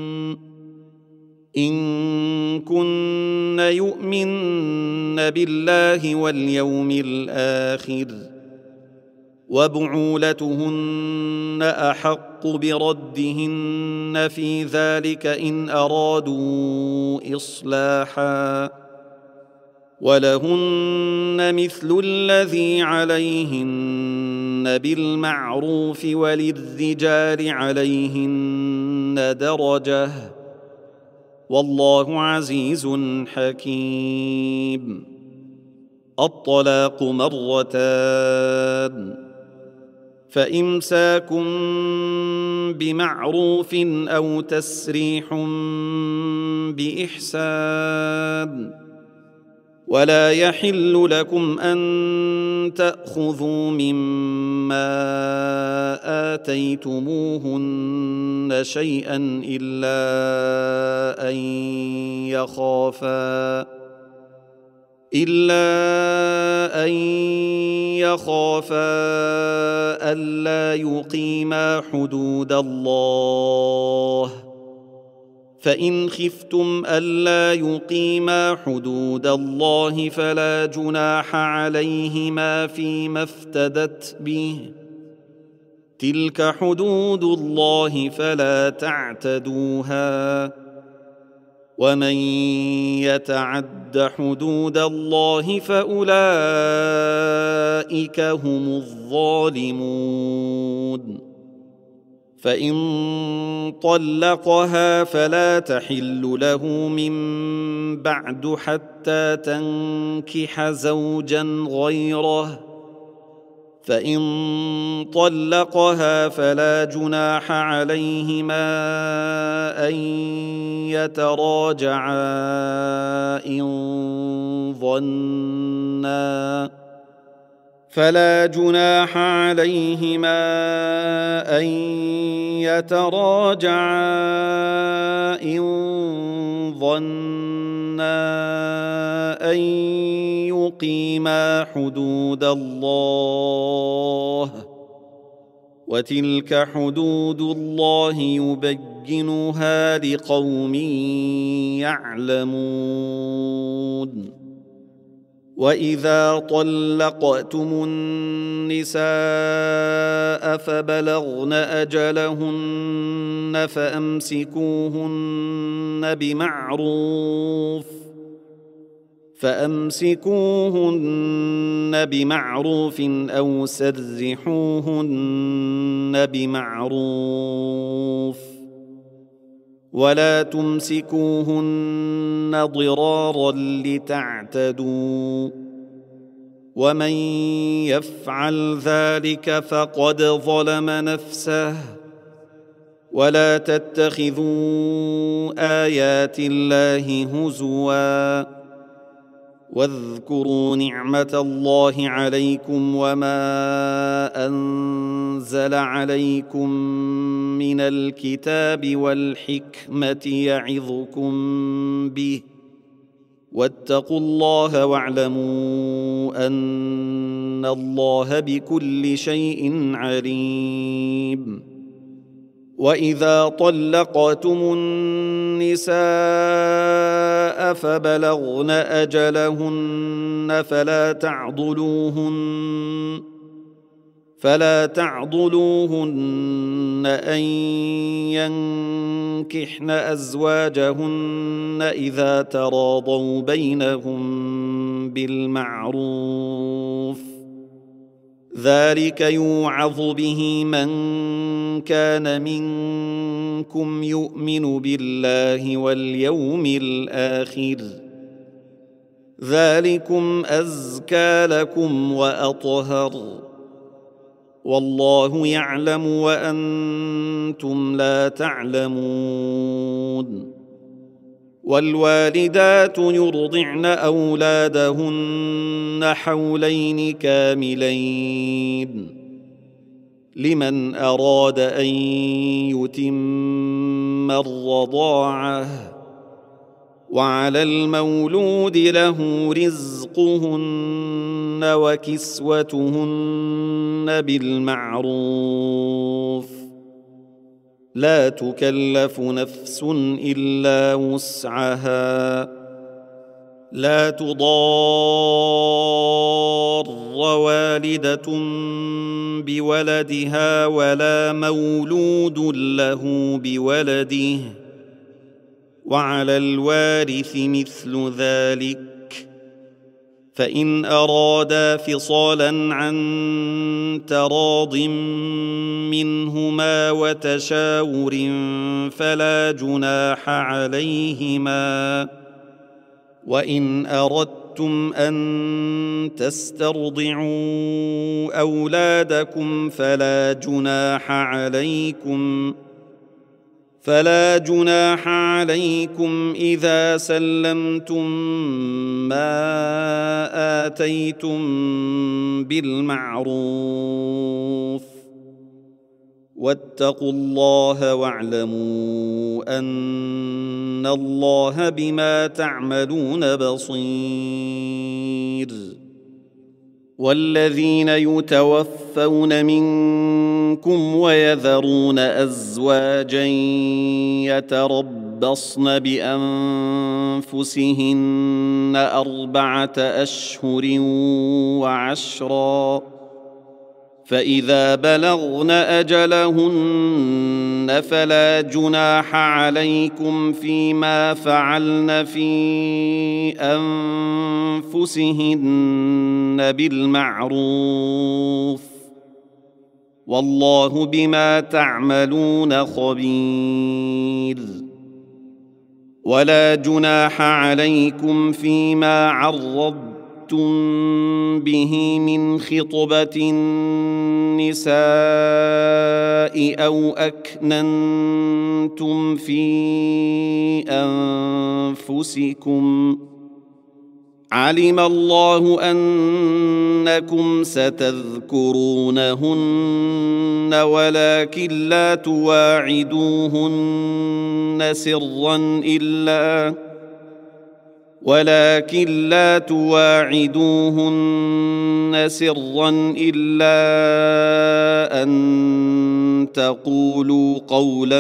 إن كن يؤمن بالله واليوم الآخر وبعولتهن أحق بردهن في ذلك إن أرادوا إصلاحا ولهن مثل الذي عليهن بالمعروف وللرجال عليهن درجة والله عزيز حكيم الطلاق مرتان فإمساكم بمعروف أو تسريح بإحسان ولا يحل لكم أن تأخذوا مما آتيتموهن شيئا إلا أن يخافا إلا أن يخافا ألا يقيما حدود الله فإن خفتم ألا يقيما حدود الله فلا جناح عليهما فيما افتدت به تلك حدود الله فلا تعتدوها ومن يتعد حدود الله فأولئك هم الظالمون فإن طلقها فلا تحل له من بعد حتى تنكح زوجا غيره، فإن طلقها فلا جناح عليهما أن يتراجعا إن ظنا فلا جناح عليهما أن يتراجعا إن ظنا أن يقيما حدود الله، وتلك حدود الله يبينها لقوم يعلمون. وإذا طلقتم النساء فبلغن أجلهن فأمسكوهن بمعروف فأمسكوهن بمعروف أو سرحوهن بمعروف، ولا تمسكوهن ضرارا لتعتدوا، ومن يفعل ذلك فقد ظلم نفسه. ولا تتخذوا آيات الله هزوا، واذكروا نعمة الله عليكم وما أنزل عليكم من الكتاب والحكمة يعظكم به، واتقوا الله واعلموا أن الله بكل شيء عليم. وإذا طلقتم النساء فبلغن أجلهن فلا تعضلوهن فلا تعضلوهن أن ينكحن أزواجهن إذا تراضوا بينهم بالمعروف، ذلك يوعظ به من كان منكم يؤمن بالله واليوم الآخر، ذلكم أزكى لكم وأطهر، والله يعلم وأنتم لا تعلمون. والوالدات يرضعن أولادهن حولين كاملين لمن أراد أن يتم الرضاعة، وعلى المولود له رزقهن وكسوتهن بالمعروف، لا تكلف نفس إلا وسعها، لا تضار والدة بولدها ولا مولود له بولده، وعلى الوارث مثل ذلك، فإن أرادا فصالا عن تراض منهما وتشاور فلا جناح عليهما. وإن أردتم أن تسترضعوا أولادكم فلا جناح عليكم فلا جناح عليكم إذا سلمتم ما آتيتم بالمعروف، واتقوا الله واعلموا أن الله بما تعملون بصير. والذين يتوفون منكم ويذرون أزواجا يتربصن بأنفسهن أربعة أشهر وعشرا، فإذا بلغن أجلهن فلا جناح عليكم فيما فعلن في أنفسهن بالمعروف، والله بما تعملون خبير. ولا جناح عليكم فيما عرضتم به من خطبة النساء أو أكننتم في أنفسكم، علم الله أنكم ستذكرونهن ولكن لا تواعدوهن سرا إلا ولكن لا تواعدوهن سرا إلا أن تقولوا قولا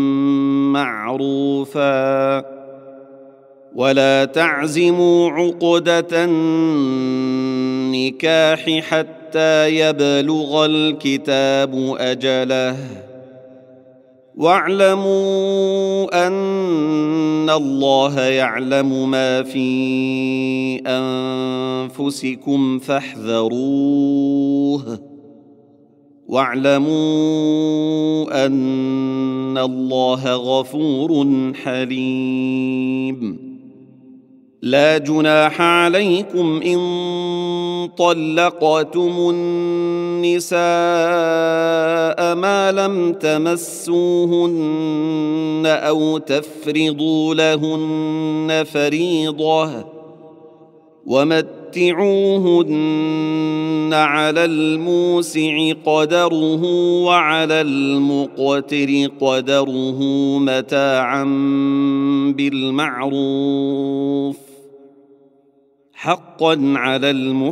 معروفا، ولا تعزموا عقدة النكاح حتى يبلغ الكتاب أجله، واعلموا أن الله يعلم ما في أنفسكم فاحذروه، واعلموا أن الله غفور حليم. لا جناح عليكم إن طلقتم النساء ما لم تمسوهن أو تفرضوا لهن فريضة، ومتعوهن على الموسع قدره وعلى المقتر قدره متاعا بالمعروف حقا على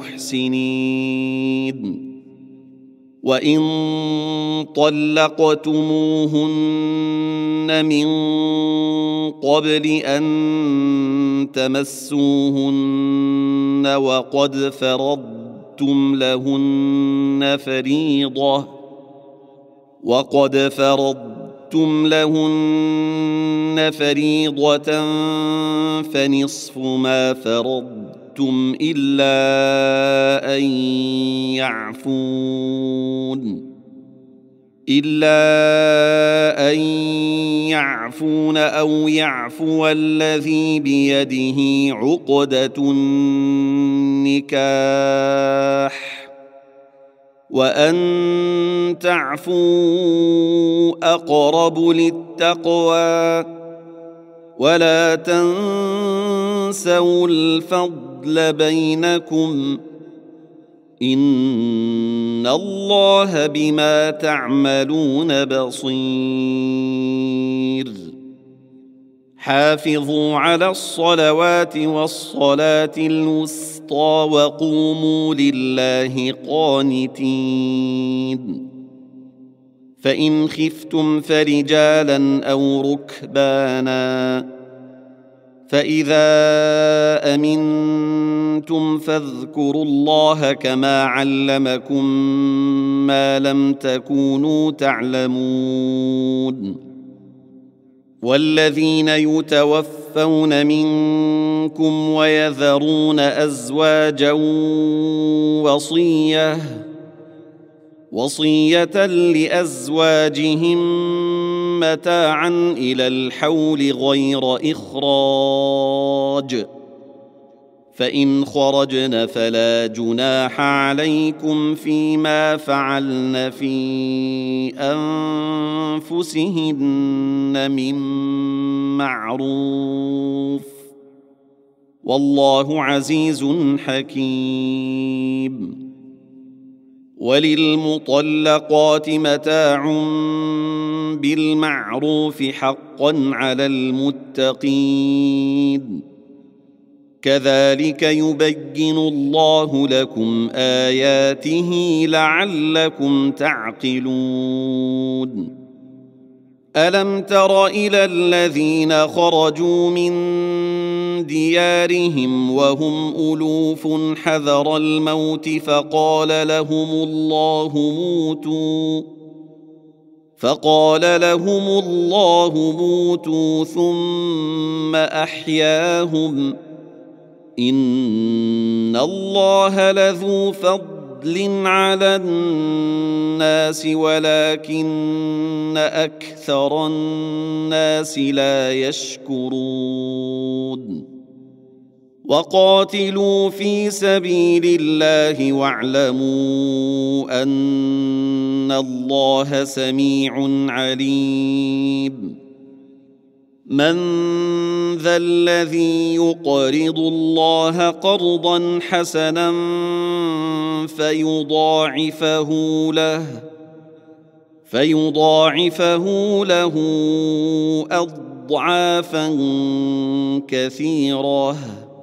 المحسنين. وإن طلقتموهن من قبل أن تمسوهن وقد فرضتم لهن فريضة وقد فرضتم لهن فريضة فنصف ما فرضتم إلا أن يعفون إلا أن يعفون أو يعفو الذي بيده عقدة النكاح، وأن تعفوا أقرب للتقوى، ولا تنسوا الفضل بينكم، إن الله بما تعملون بصير. حافظوا على الصلوات والصلاة الوسطى وقوموا لله قانتين. فإن خفتم فرجالا أو ركبانا، فإذا أمنتم فاذكروا الله كما علمكم ما لم تكونوا تعلمون. والذين يتوفون منكم ويذرون أزواجا وصية وصية لأزواجهم متاعا إلى الحول غير إخراج، فإن خرجن فلا جناح عليكم فيما فعلن في أنفسهن من معروف، والله عزيز حكيم. وللمطلقات متاع بالمعروف حقا على المتقين، كذلك يبين الله لكم آياته لعلكم تعقلون. ألم تر إلى الذين خرجوا من ديارهم وهم ألوف حذر الموت فقال لهم الله موتوا فقال لهم الله موتوا ثم أحياهم، إن الله لذو فضل فضل على الناس ولكن أكثر الناس لا يشكرون وقاتلوا في سبيل الله واعلموا أن الله سميع عليم من ذا الذي يقرض الله قرضا حسنا فيضاعفه له فيضاعفه له أضعافا كثيرة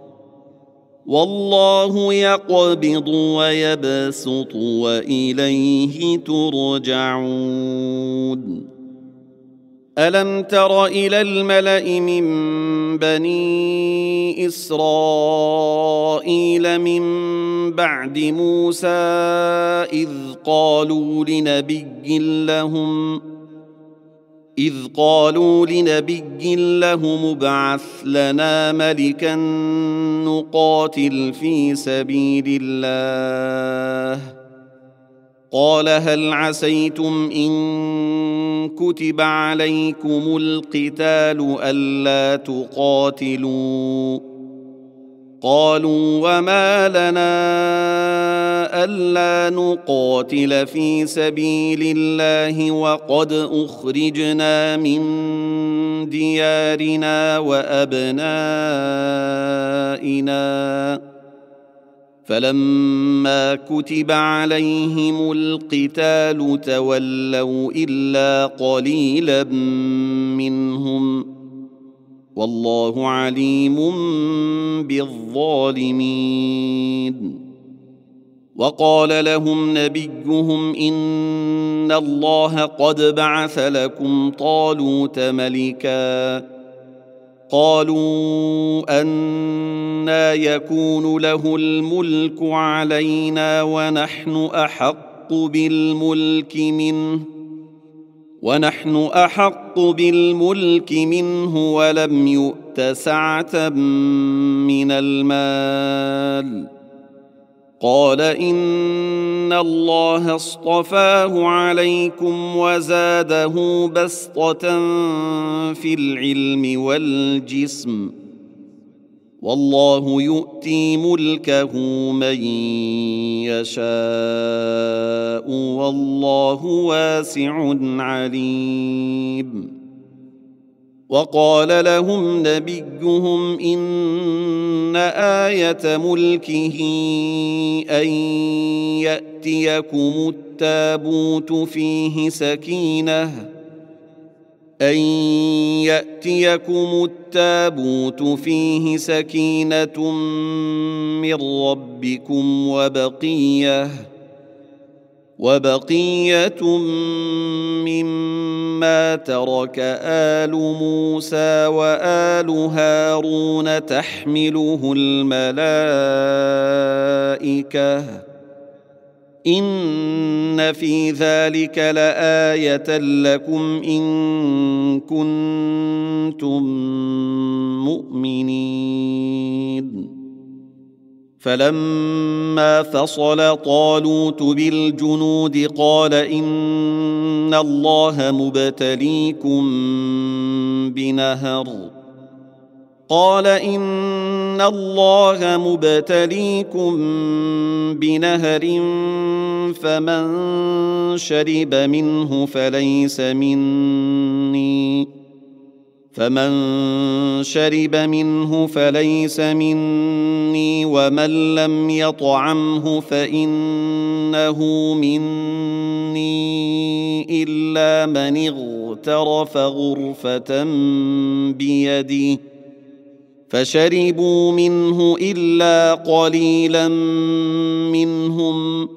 والله يقبض ويبسط وإليه ترجعون ألم تر إلى الملأ من بني إسرائيل من بعد موسى إذ قالوا لنبي لهم إذ قالوا لنبي لهم ابعث لنا ملكا نقاتل في سبيل الله قال هل عسيتم إن كتب عليكم القتال ألا تقاتلوا قالوا وما لنا ألا نقاتل في سبيل الله وقد أخرجنا من ديارنا وأبنائنا فلما كتب عليهم القتال تولوا إلا قليلا منهم والله عليم بالظالمين وقال لهم نبيهم إن الله قد بعث لكم طالوت ملكا قالوا أنى يكون له الملك علينا ونحن أحق بالملك منه ونحن أحق بالملك منه ولم يؤت سعة من المال قال إن الله اصطفاه عليكم وزاده بسطة في العلم والجسم والله يؤتي ملكه من يشاء والله واسع عليم وقال لهم نبيهم إن آية ملكه أن يأتيكم التابوت فيه سكينة أن يأتيكم التابوت فيه سكينة من ربكم وبقية وبقية مما ترك آل موسى وآل هارون تحمله الملائكة إن في ذلك لآية لكم إن كنتم مؤمنين فلما فصل طالوت بالجنود قال إن الله مبتليكم بنهر قال إن الله مبتليكم بنهر فمن شرب منه فليس مني فمن شرب منه فليس مني ومن لم يطعمه فإنه مني إلا من اغترف غرفة بيده فشربوا منه إلا قليلا منهم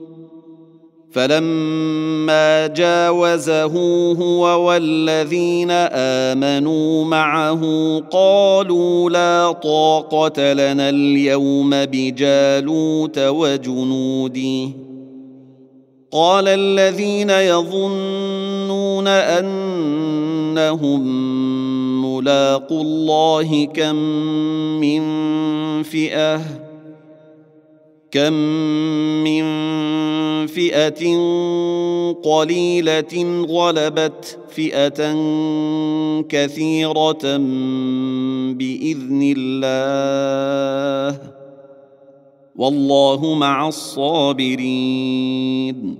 فلما جاوزه هو والذين آمنوا معه قالوا لا طاقة لنا اليوم بجالوت وجنوده قال الذين يظنون أنهم ملاقو الله كم من فئة كم من فئة قليلة غلبت فئة كثيرة بإذن الله والله مع الصابرين.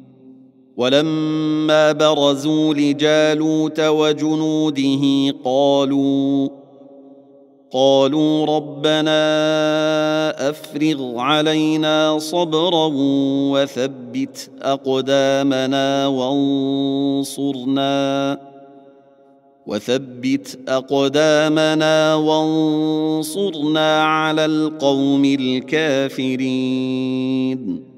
ولما برزوا لجالوت وجنوده قالوا قالوا ربنا أفرغ علينا صبرا وثبت أقدامنا وانصرنا وثبت أقدامنا وانصرنا على القوم الكافرين.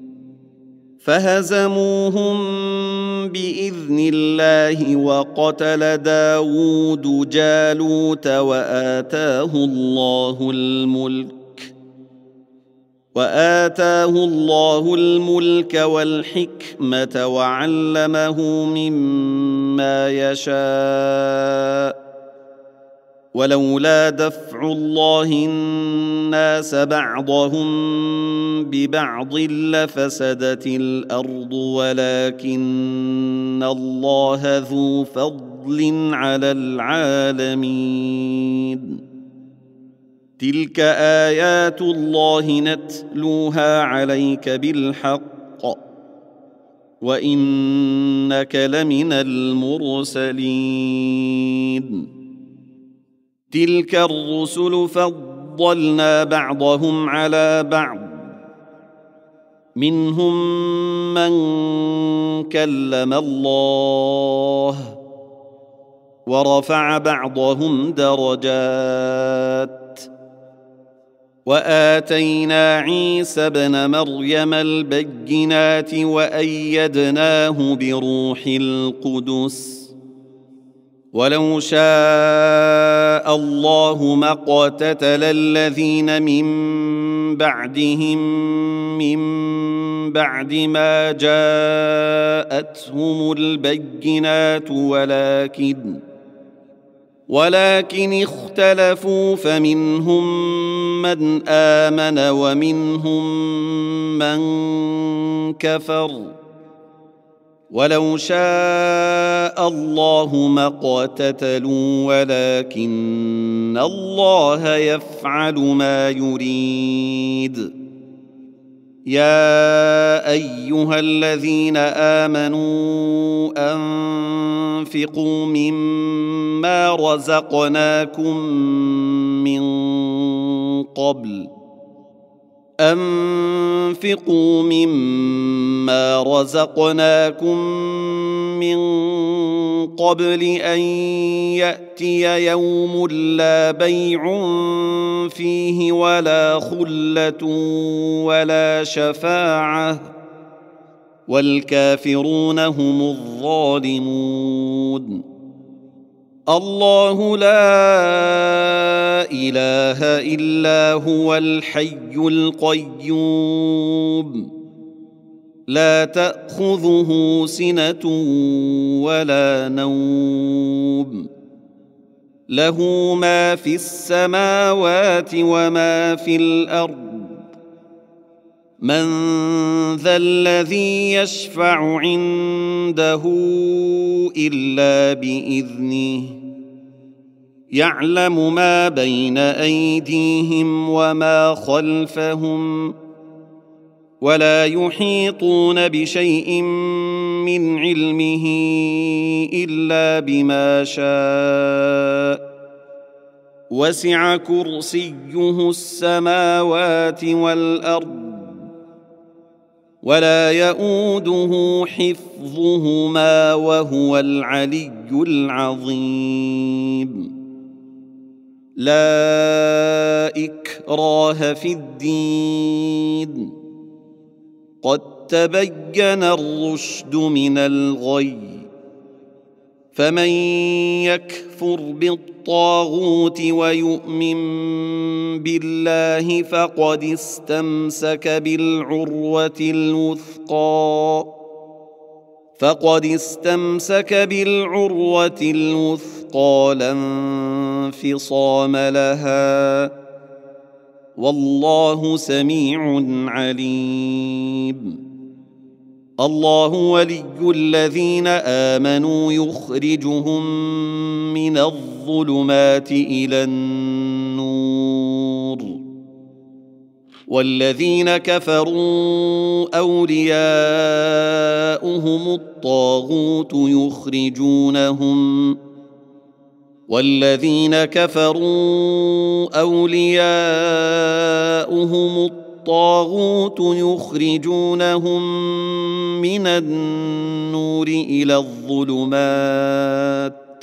فهزموهم بإذن الله وقتل داود جالوت وآتاه الله الملك وآتاه الله الملك والحكمة وعلمه مما يشاء ولولا دفع الله الناس بعضهم ببعض لفسدت الأرض ولكن الله ذو فضل على العالمين. تلك آيات الله نتلوها عليك بالحق وإنك لمن المرسلين. تلك الرسل فضلنا بعضهم على بعض منهم من كلم الله ورفع بعضهم درجات وآتينا عيسى ابن مريم البينات وأيدناه بروح القدس ولو شاء الله ما اقتتل الذين من بعدهم من بعد ما جاءتهم البينات ولكن ولكن اختلفوا فمنهم من آمن ومنهم من كفر ولو شاء الله ما اقتتلوا ولكن الله يفعل ما يريد. يا أيها الذين آمنوا أنفقوا مما رزقناكم من قبل أنفقوا مما رزقناكم من قبل أن يأتي يوم لا بيع فيه ولا خلة ولا شفاعة والكافرون هم الظالمون. الله لا إله إلا هو الحي القيوم لا تأخذه سنة ولا نوم له ما في السماوات وما في الأرض من ذا الذي يشفع عنده إلا بإذنه يعلم ما بين أيديهم وما خلفهم ولا يحيطون بشيء من علمه إلا بما شاء وسع كرسيه السماوات والأرض ولا يؤوده حفظهما وهو العلي العظيم. لا إكراه في الدين قد تبين الرشد من الغي فمن يكفر بالطاغوت ويؤمن بالله فقد استمسك بالعروة الوثقى فقد استمسك بالعروة الوثقى لا انفصام لها والله سميع عليم. الله ولي الذين آمنوا يخرجهم من الظلمات إلى النور، والذين كفروا أولياؤهم الطاغوت يخرجونهم والذين كفروا أولياؤهم الطاغوت يخرجونهم من النور إلى الظلمات،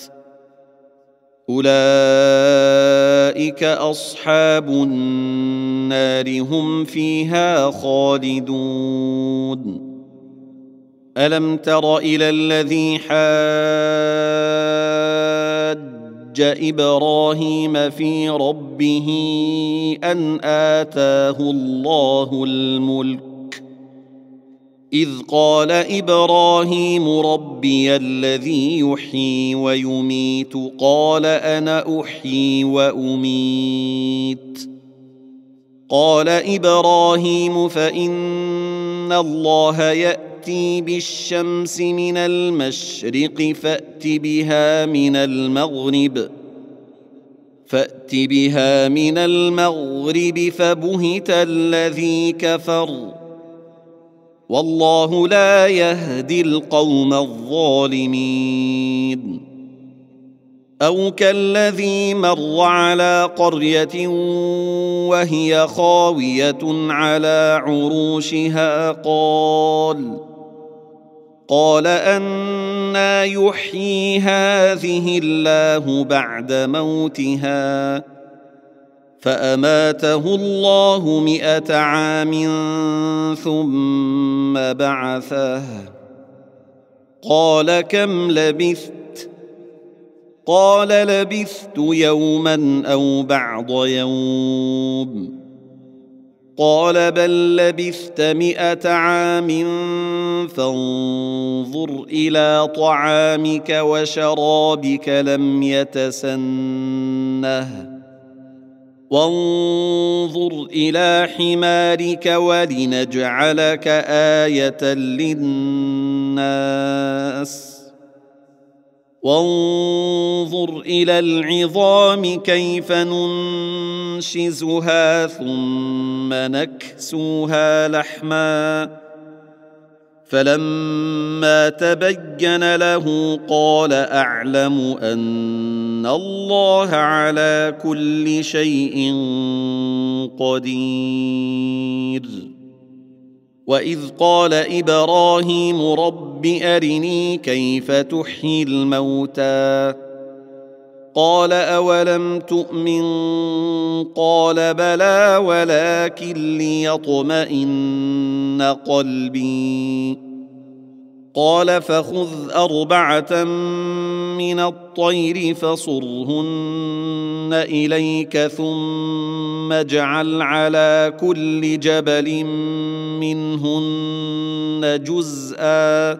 أولئك أصحاب النار هم فيها خالدون. ألم تر إلى الذي حاج إبراهيم في ربه أن آتاه الله الملك، إذ قال إبراهيم ربي الذي يحيي ويميت قال أنا أحيي وأميت، قال إبراهيم فإن الله يأتي بالشمس من المشرق فأت بها من المغرب فأت بها من المغرب فبهت الذي كفر، والله لا يهدي القوم الظالمين. أو كالذي مر على قرية وهي خاوية على عروشها قال قال أنى يحيي هذه الله بعد موتها، فأماته الله مئة عام ثم بعثه، قال كم لبثت؟ قال لبثت يوما أو بعض يوم، قال بل لبثت مئة عام فانظر إلى طعامك وشرابك لم يتسنه، وانظر إلى حمارك ولنجعلك آية للناس، وانظر إلى العظام كيف ننشزها ثم نكسوها لحما، فلما تبين له قال أعلم أن الله على كل شيء قدير. وإذ قال إبراهيم رب أرني كيف تحيي الموتى، قال أولم تؤمن؟ قال بلى ولكن ليطمئن قلبي، قال فخذ أربعة من الطير فصرهن إليك ثم اجعل على كل جبل منهن جزءا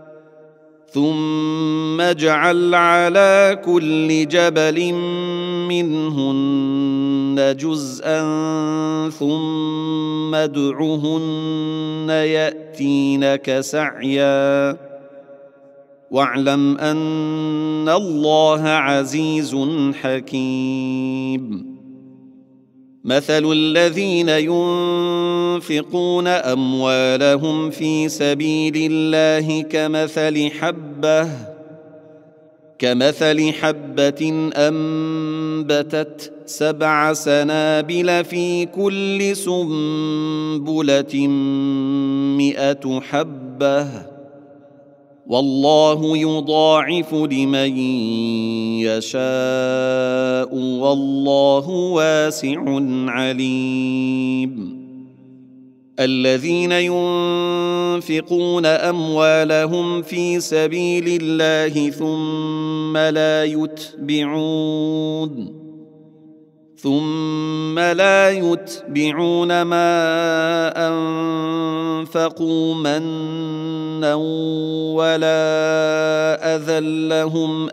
ثم اجعل على كل جبل منهن جزءا ثم ادعهن يأتينك سعيا، واعلم أن الله عزيز حكيم. مثل الذين ينفقون أموالهم في سبيل الله كمثل حبة كمثل حبة أنبتت سبع سنابل في كل سنبلة مئة حبة، والله يضاعف لمن يشاء والله واسع عليم. الذين ينفقون أموالهم في سبيل الله ثم لا يتبعون ثم لا يتبعون ما أنفقوا منا ولا أذى لهم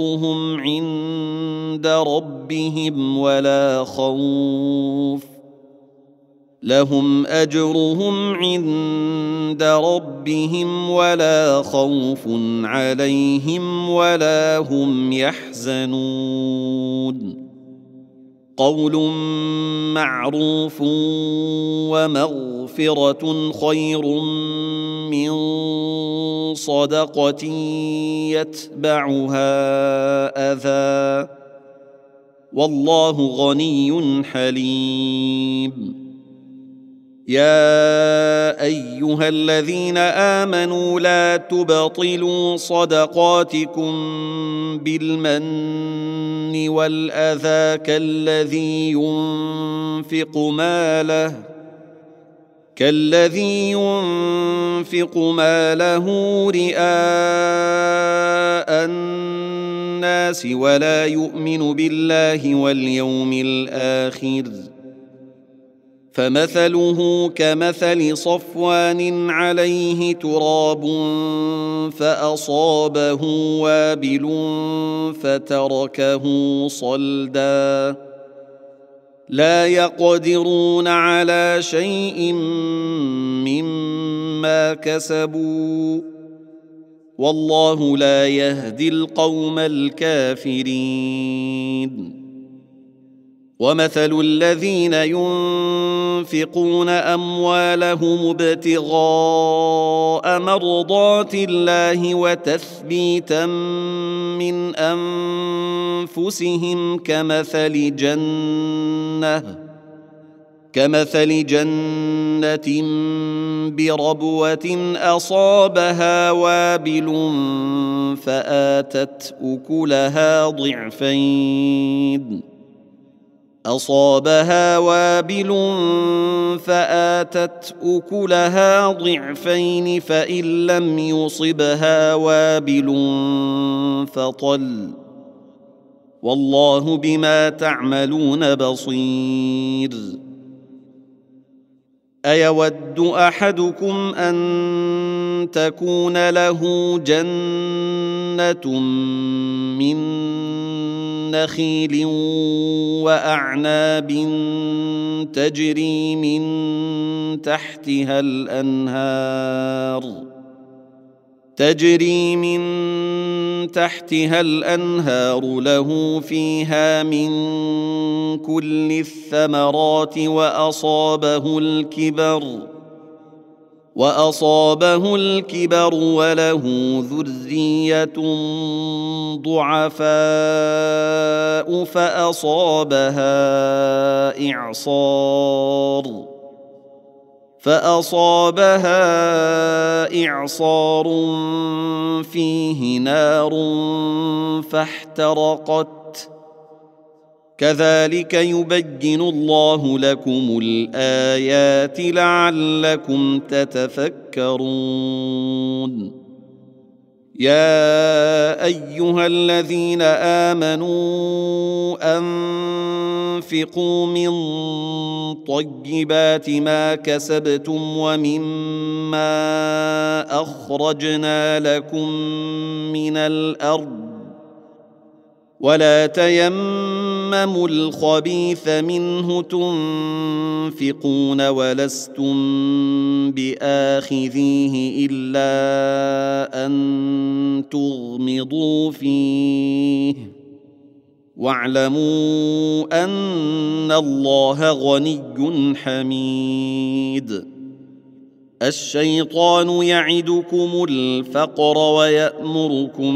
أجرهم عند ربهم ولا خوف لهم أجرهم عند ربهم ولا خوف عليهم ولا هم يحزنون قول معروف ومغفرة خير من صدقة يتبعها أذى والله غني حليم يا أيها الذين آمنوا لا تبطلوا صدقاتكم بالمن والأذى كالذي ينفق ماله كالذي ينفق ماله رئاء الناس ولا يؤمن بالله واليوم الآخر فمثله كمثل صفوان عليه تراب فأصابه وابل فتركه صلدا لا يقدرون على شيء مما كسبوا والله لا يهدي القوم الكافرين ومثل الذين ينفقون أموالهم ابتغاء مرضات الله وتثبيتا من أنفسهم كمثل جنة كمثل جنة بربوة أصابها وابل فآتت أكلها ضعفين أصابها وابل فآتت أكلها ضعفين فإن لم يصبها وابل فطل والله بما تعملون بصير أيود أحدكم أن تكون له جنة من نخيل وأعناب تجري من تحتها الأنهار تجري من تحتها الأنهار له فيها من كل الثمرات وأصابه الكبر وأصابه الكبر وله ذرية ضعفاء فأصابها إعصار فأصابها إعصار فيه نار فاحترقت كذلك يبين الله لكم الآيات لعلكم تتفكرون يا أيها الذين آمنوا أنفقوا من طيبات ما كسبتم ومما أخرجنا لكم من الأرض ولا تيمموا الخبيث منه تنفقون ولستم بآخذيه إلا أن تغمضوا فيه واعلموا أن الله غني حميد الشيطان يعدكم الفقر ويأمركم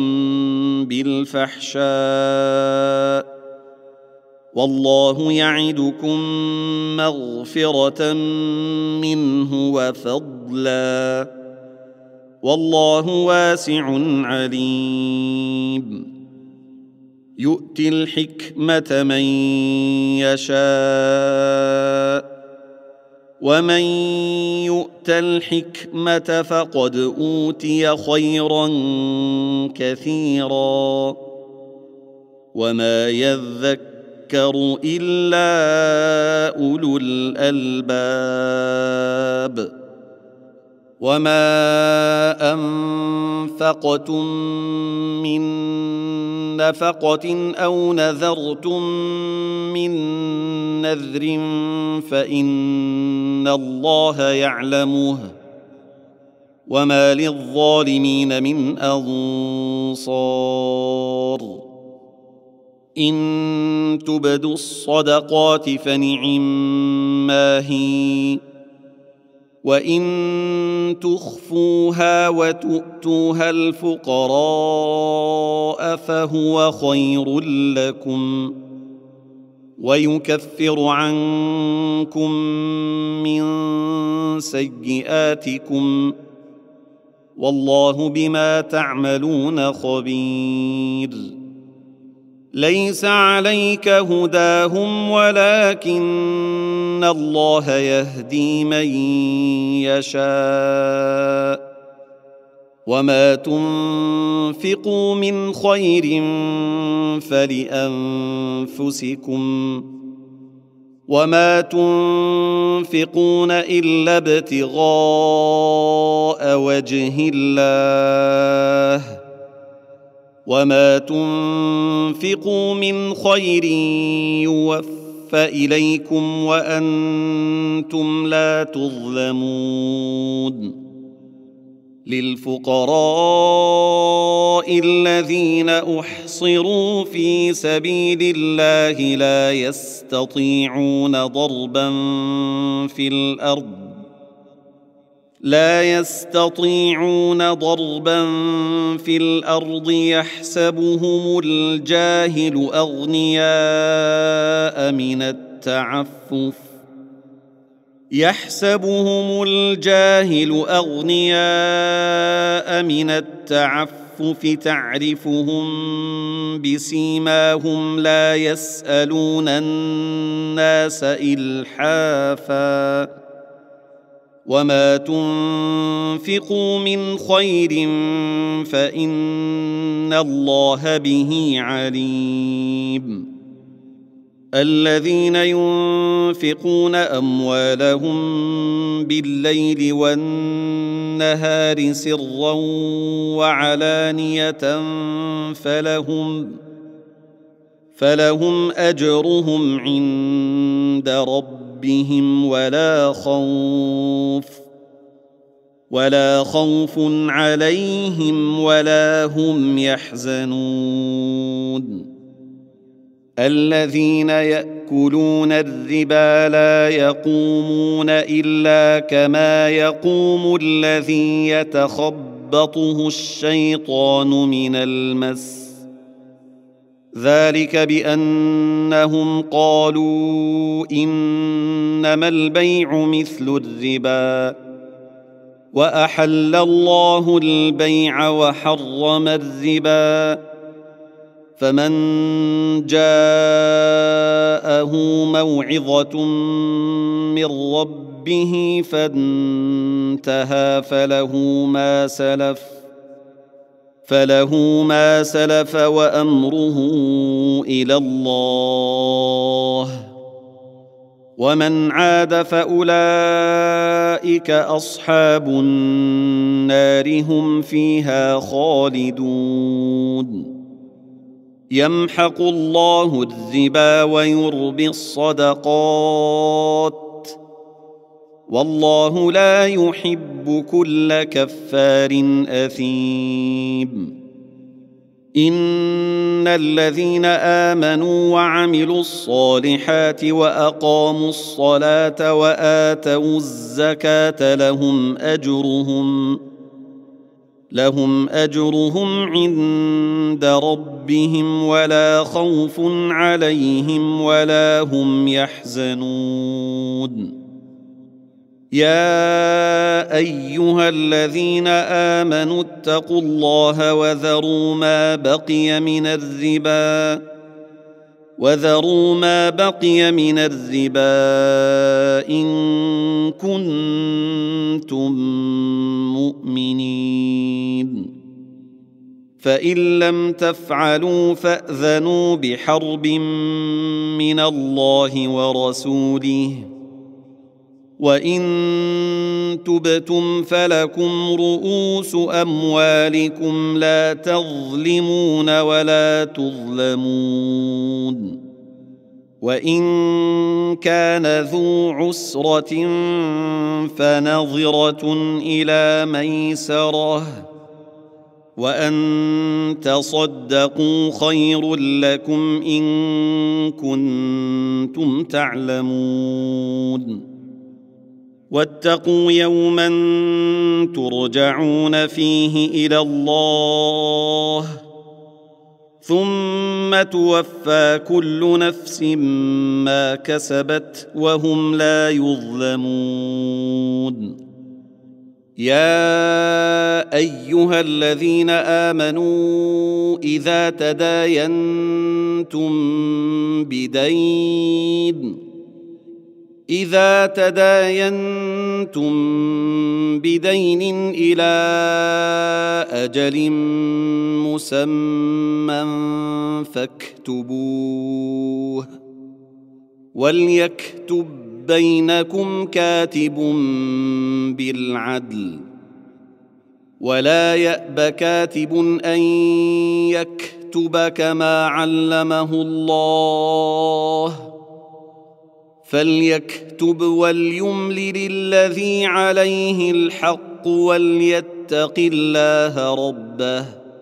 بالفحشاء والله يعدكم مغفرة منه وفضلا والله واسع عليم يؤتي الحكمة من يشاء ومن يؤت الحكمة فقد أوتي خيرا كثيرا وما يذكر إلا أولو الألباب وما أنفقتم من نفقة أو نذرتم من نذر فإن الله يعلمه وما للظالمين من أنصار إن تبدوا الصدقات فنعما هي وإن تخفوها وتؤتوها الفقراء فهو خير لكم ويكفر عنكم من سيئاتكم والله بما تعملون خبير ليس عليك هداهم ولكن الله يهدي من يشاء وما تنفقوا من خير فلأنفسكم وما تنفقون إلا ابتغاء وجه الله وما تنفقوا من خير يوفى إليكم وأنتم لا تظلمون للفقراء الذين أحصروا في سبيل الله لا يستطيعون ضربا في الأرض لا يستطيعون ضربا في الأرض يحسبهم الجاهل أغنياء من التعفف يحسبهم الجاهل أغنياء من التعفف تعرفهم بسيماهم لا يسألون الناس إلحافا وما تنفقوا من خير فإن الله به عليم الذين ينفقون أموالهم بالليل والنهار سرا وعلانية فلهم فلهم أجرهم عند ربهم ولا خوف ولا خوف عليهم ولا هم يحزنون الذين يأكلون الربا لا يقومون إلا كما يقوم الذي يتخبطه الشيطان من المس ذلك بأنهم قالوا إنما البيع مثل الربا وأحل الله البيع وحرم الربا فمن جاءه موعظة من ربه فانتهى فله ما سلف فله ما سلف وأمره إلى الله ومن عاد فأولئك أصحاب النار هم فيها خالدون يمحق الله الربا ويربي الصدقات والله لا يحب كل كفار أثيم إن الذين آمنوا وعملوا الصالحات وأقاموا الصلاة وآتوا الزكاة لهم أجرهم لهم أجرهم عند ربهم ولا خوف عليهم ولا هم يحزنون يا أيها الذين آمنوا اتقوا الله وذروا ما بقي من الربا وذروا ما بقي من الربا إن كنتم مؤمنين فإن لم تفعلوا فأذنوا بحرب من الله ورسوله وإن تبتم فلكم رؤوس أموالكم لا تظلمون ولا تظلمون. وإن كان ذو عسرة فنظرة إلى ميسرة وأن تصدقوا خير لكم إن كنتم تعلمون. واتقوا يوما ترجعون فيه إلى الله ثم توفى كل نفس ما كسبت وهم لا يظلمون. يا أيها الذين آمنوا إذا تداينتم بدين إذا تداينتم بدين إلى أجل مسمى فاكتبوه وليكتب بينكم كاتب بالعدل ولا يأب كاتب أن يكتب كما علمه الله فليكتب وليملل الذي عليه الحق وليتق الله ربه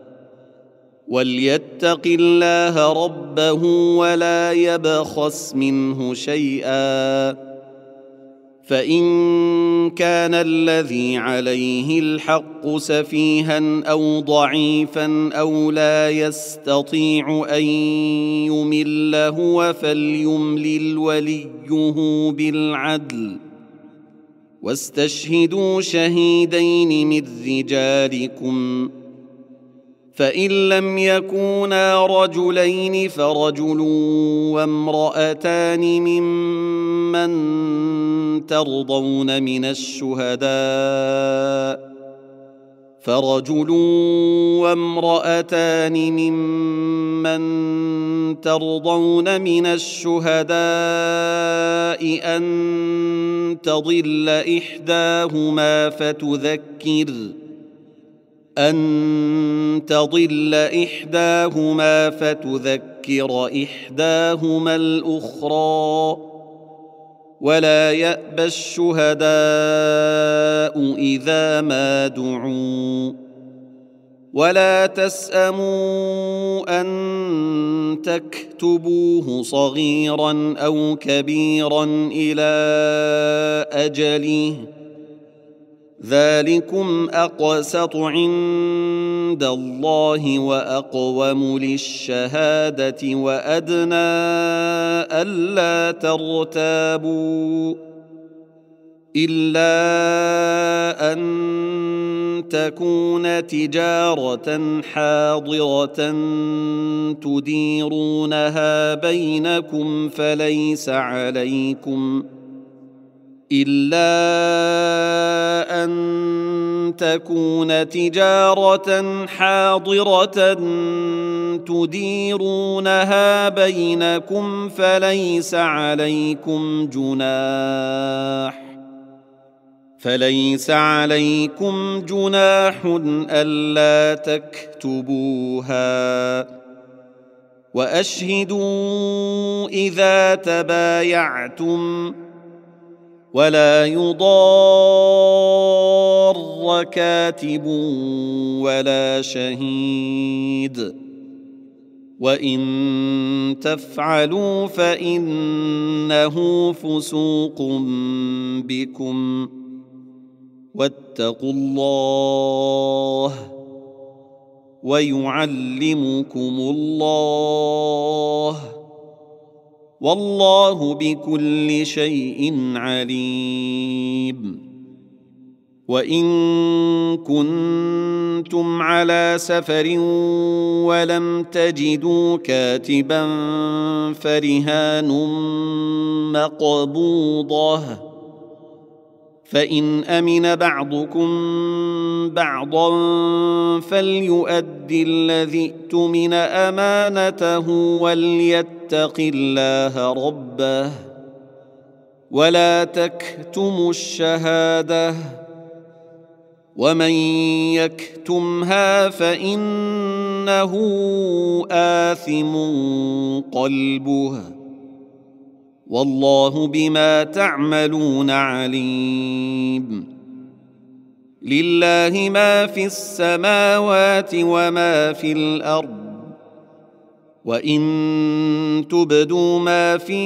وليتق الله ربه ولا يبخس منه شيئا فإن كان الذي عليه الحق سفيها أو ضعيفا أو لا يستطيع أن يمل هو فليملل وليه بالعدل واستشهدوا شهيدين من رجالكم فإن لم يكونا رجلين فرجل وامرأتان ممن ترضون من الشهداء فرجل وامرأتان ممن ترضون من الشهداء أن تضل إحداهما فتذكر أن تضل إحداهما فتذكر إحداهما الأخرى ولا يأبى الشهداء إذا ما دعوا ولا تسأموا أن تكتبوه صغيرا أو كبيرا إلى أجله ذلكم أقسط عند الله وأقوم للشهادة وأدنى ألا ترتابوا إلا أن تكون تجارة حاضرة تديرونها بينكم فليس عليكم إلا أن تكون تجارة حاضرة تديرونها بينكم فليس عليكم جناح فليس عليكم جناح ألا تكتبوها وأشهدوا إذا تبايعتم ولا يضار كاتب ولا شهيد وإن تفعلوا فإنه فسوق بكم واتقوا الله ويعلمكم الله والله بكل شيء عليم. وإن كنتم على سفر ولم تجدوا كاتبا فرهان مقبوضة فإن أمن بعضكم بعضا فليؤدي الذي اؤتمن أمانته وليتق الله ربه ولا تكتموا الشهادة ومن يكتمها فإنه آثم قلبه والله بما تعملون عليم. لله ما في السماوات وما في الأرض وإن تبدوا ما في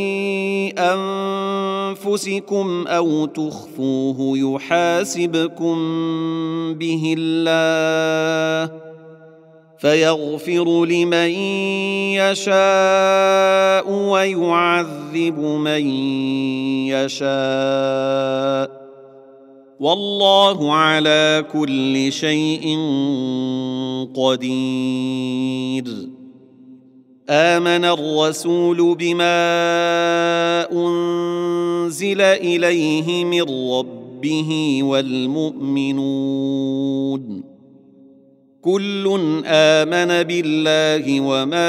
أنفسكم أو تخفوه يحاسبكم به الله فيغفر لمن يشاء ويعذب من يشاء والله على كل شيء قدير. آمن الرسول بما أنزل إليه من ربه والمؤمنون كل آمن بالله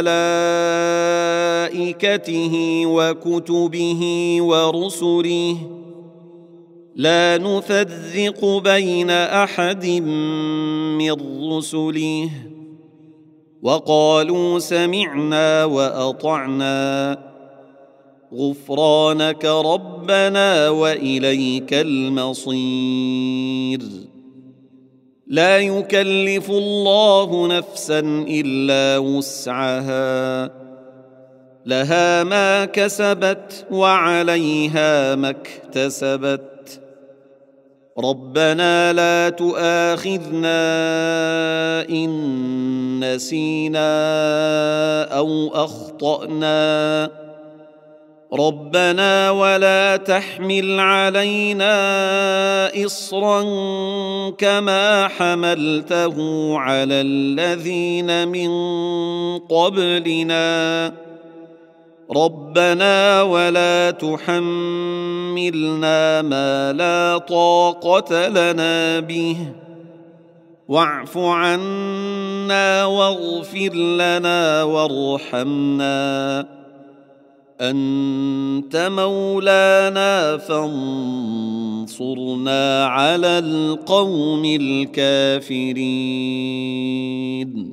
وملائكته وكتبه ورسله لا نفرق بين أحد من رسله وقالوا سمعنا وأطعنا غفرانك ربنا وإليك المصير. لا يكلف الله نفسا إلا وسعها لها ما كسبت وعليها ما اكتسبت ربنا لا تؤاخذنا إن نسينا أو أخطأنا ربنا ولا تحمل علينا إصرا كما حملته على الذين من قبلنا ربنا ولا تحملنا ما لا طاقة لنا به واعف عنا واغفر لنا وارحمنا أنت مولانا فانصرنا على القوم الكافرين.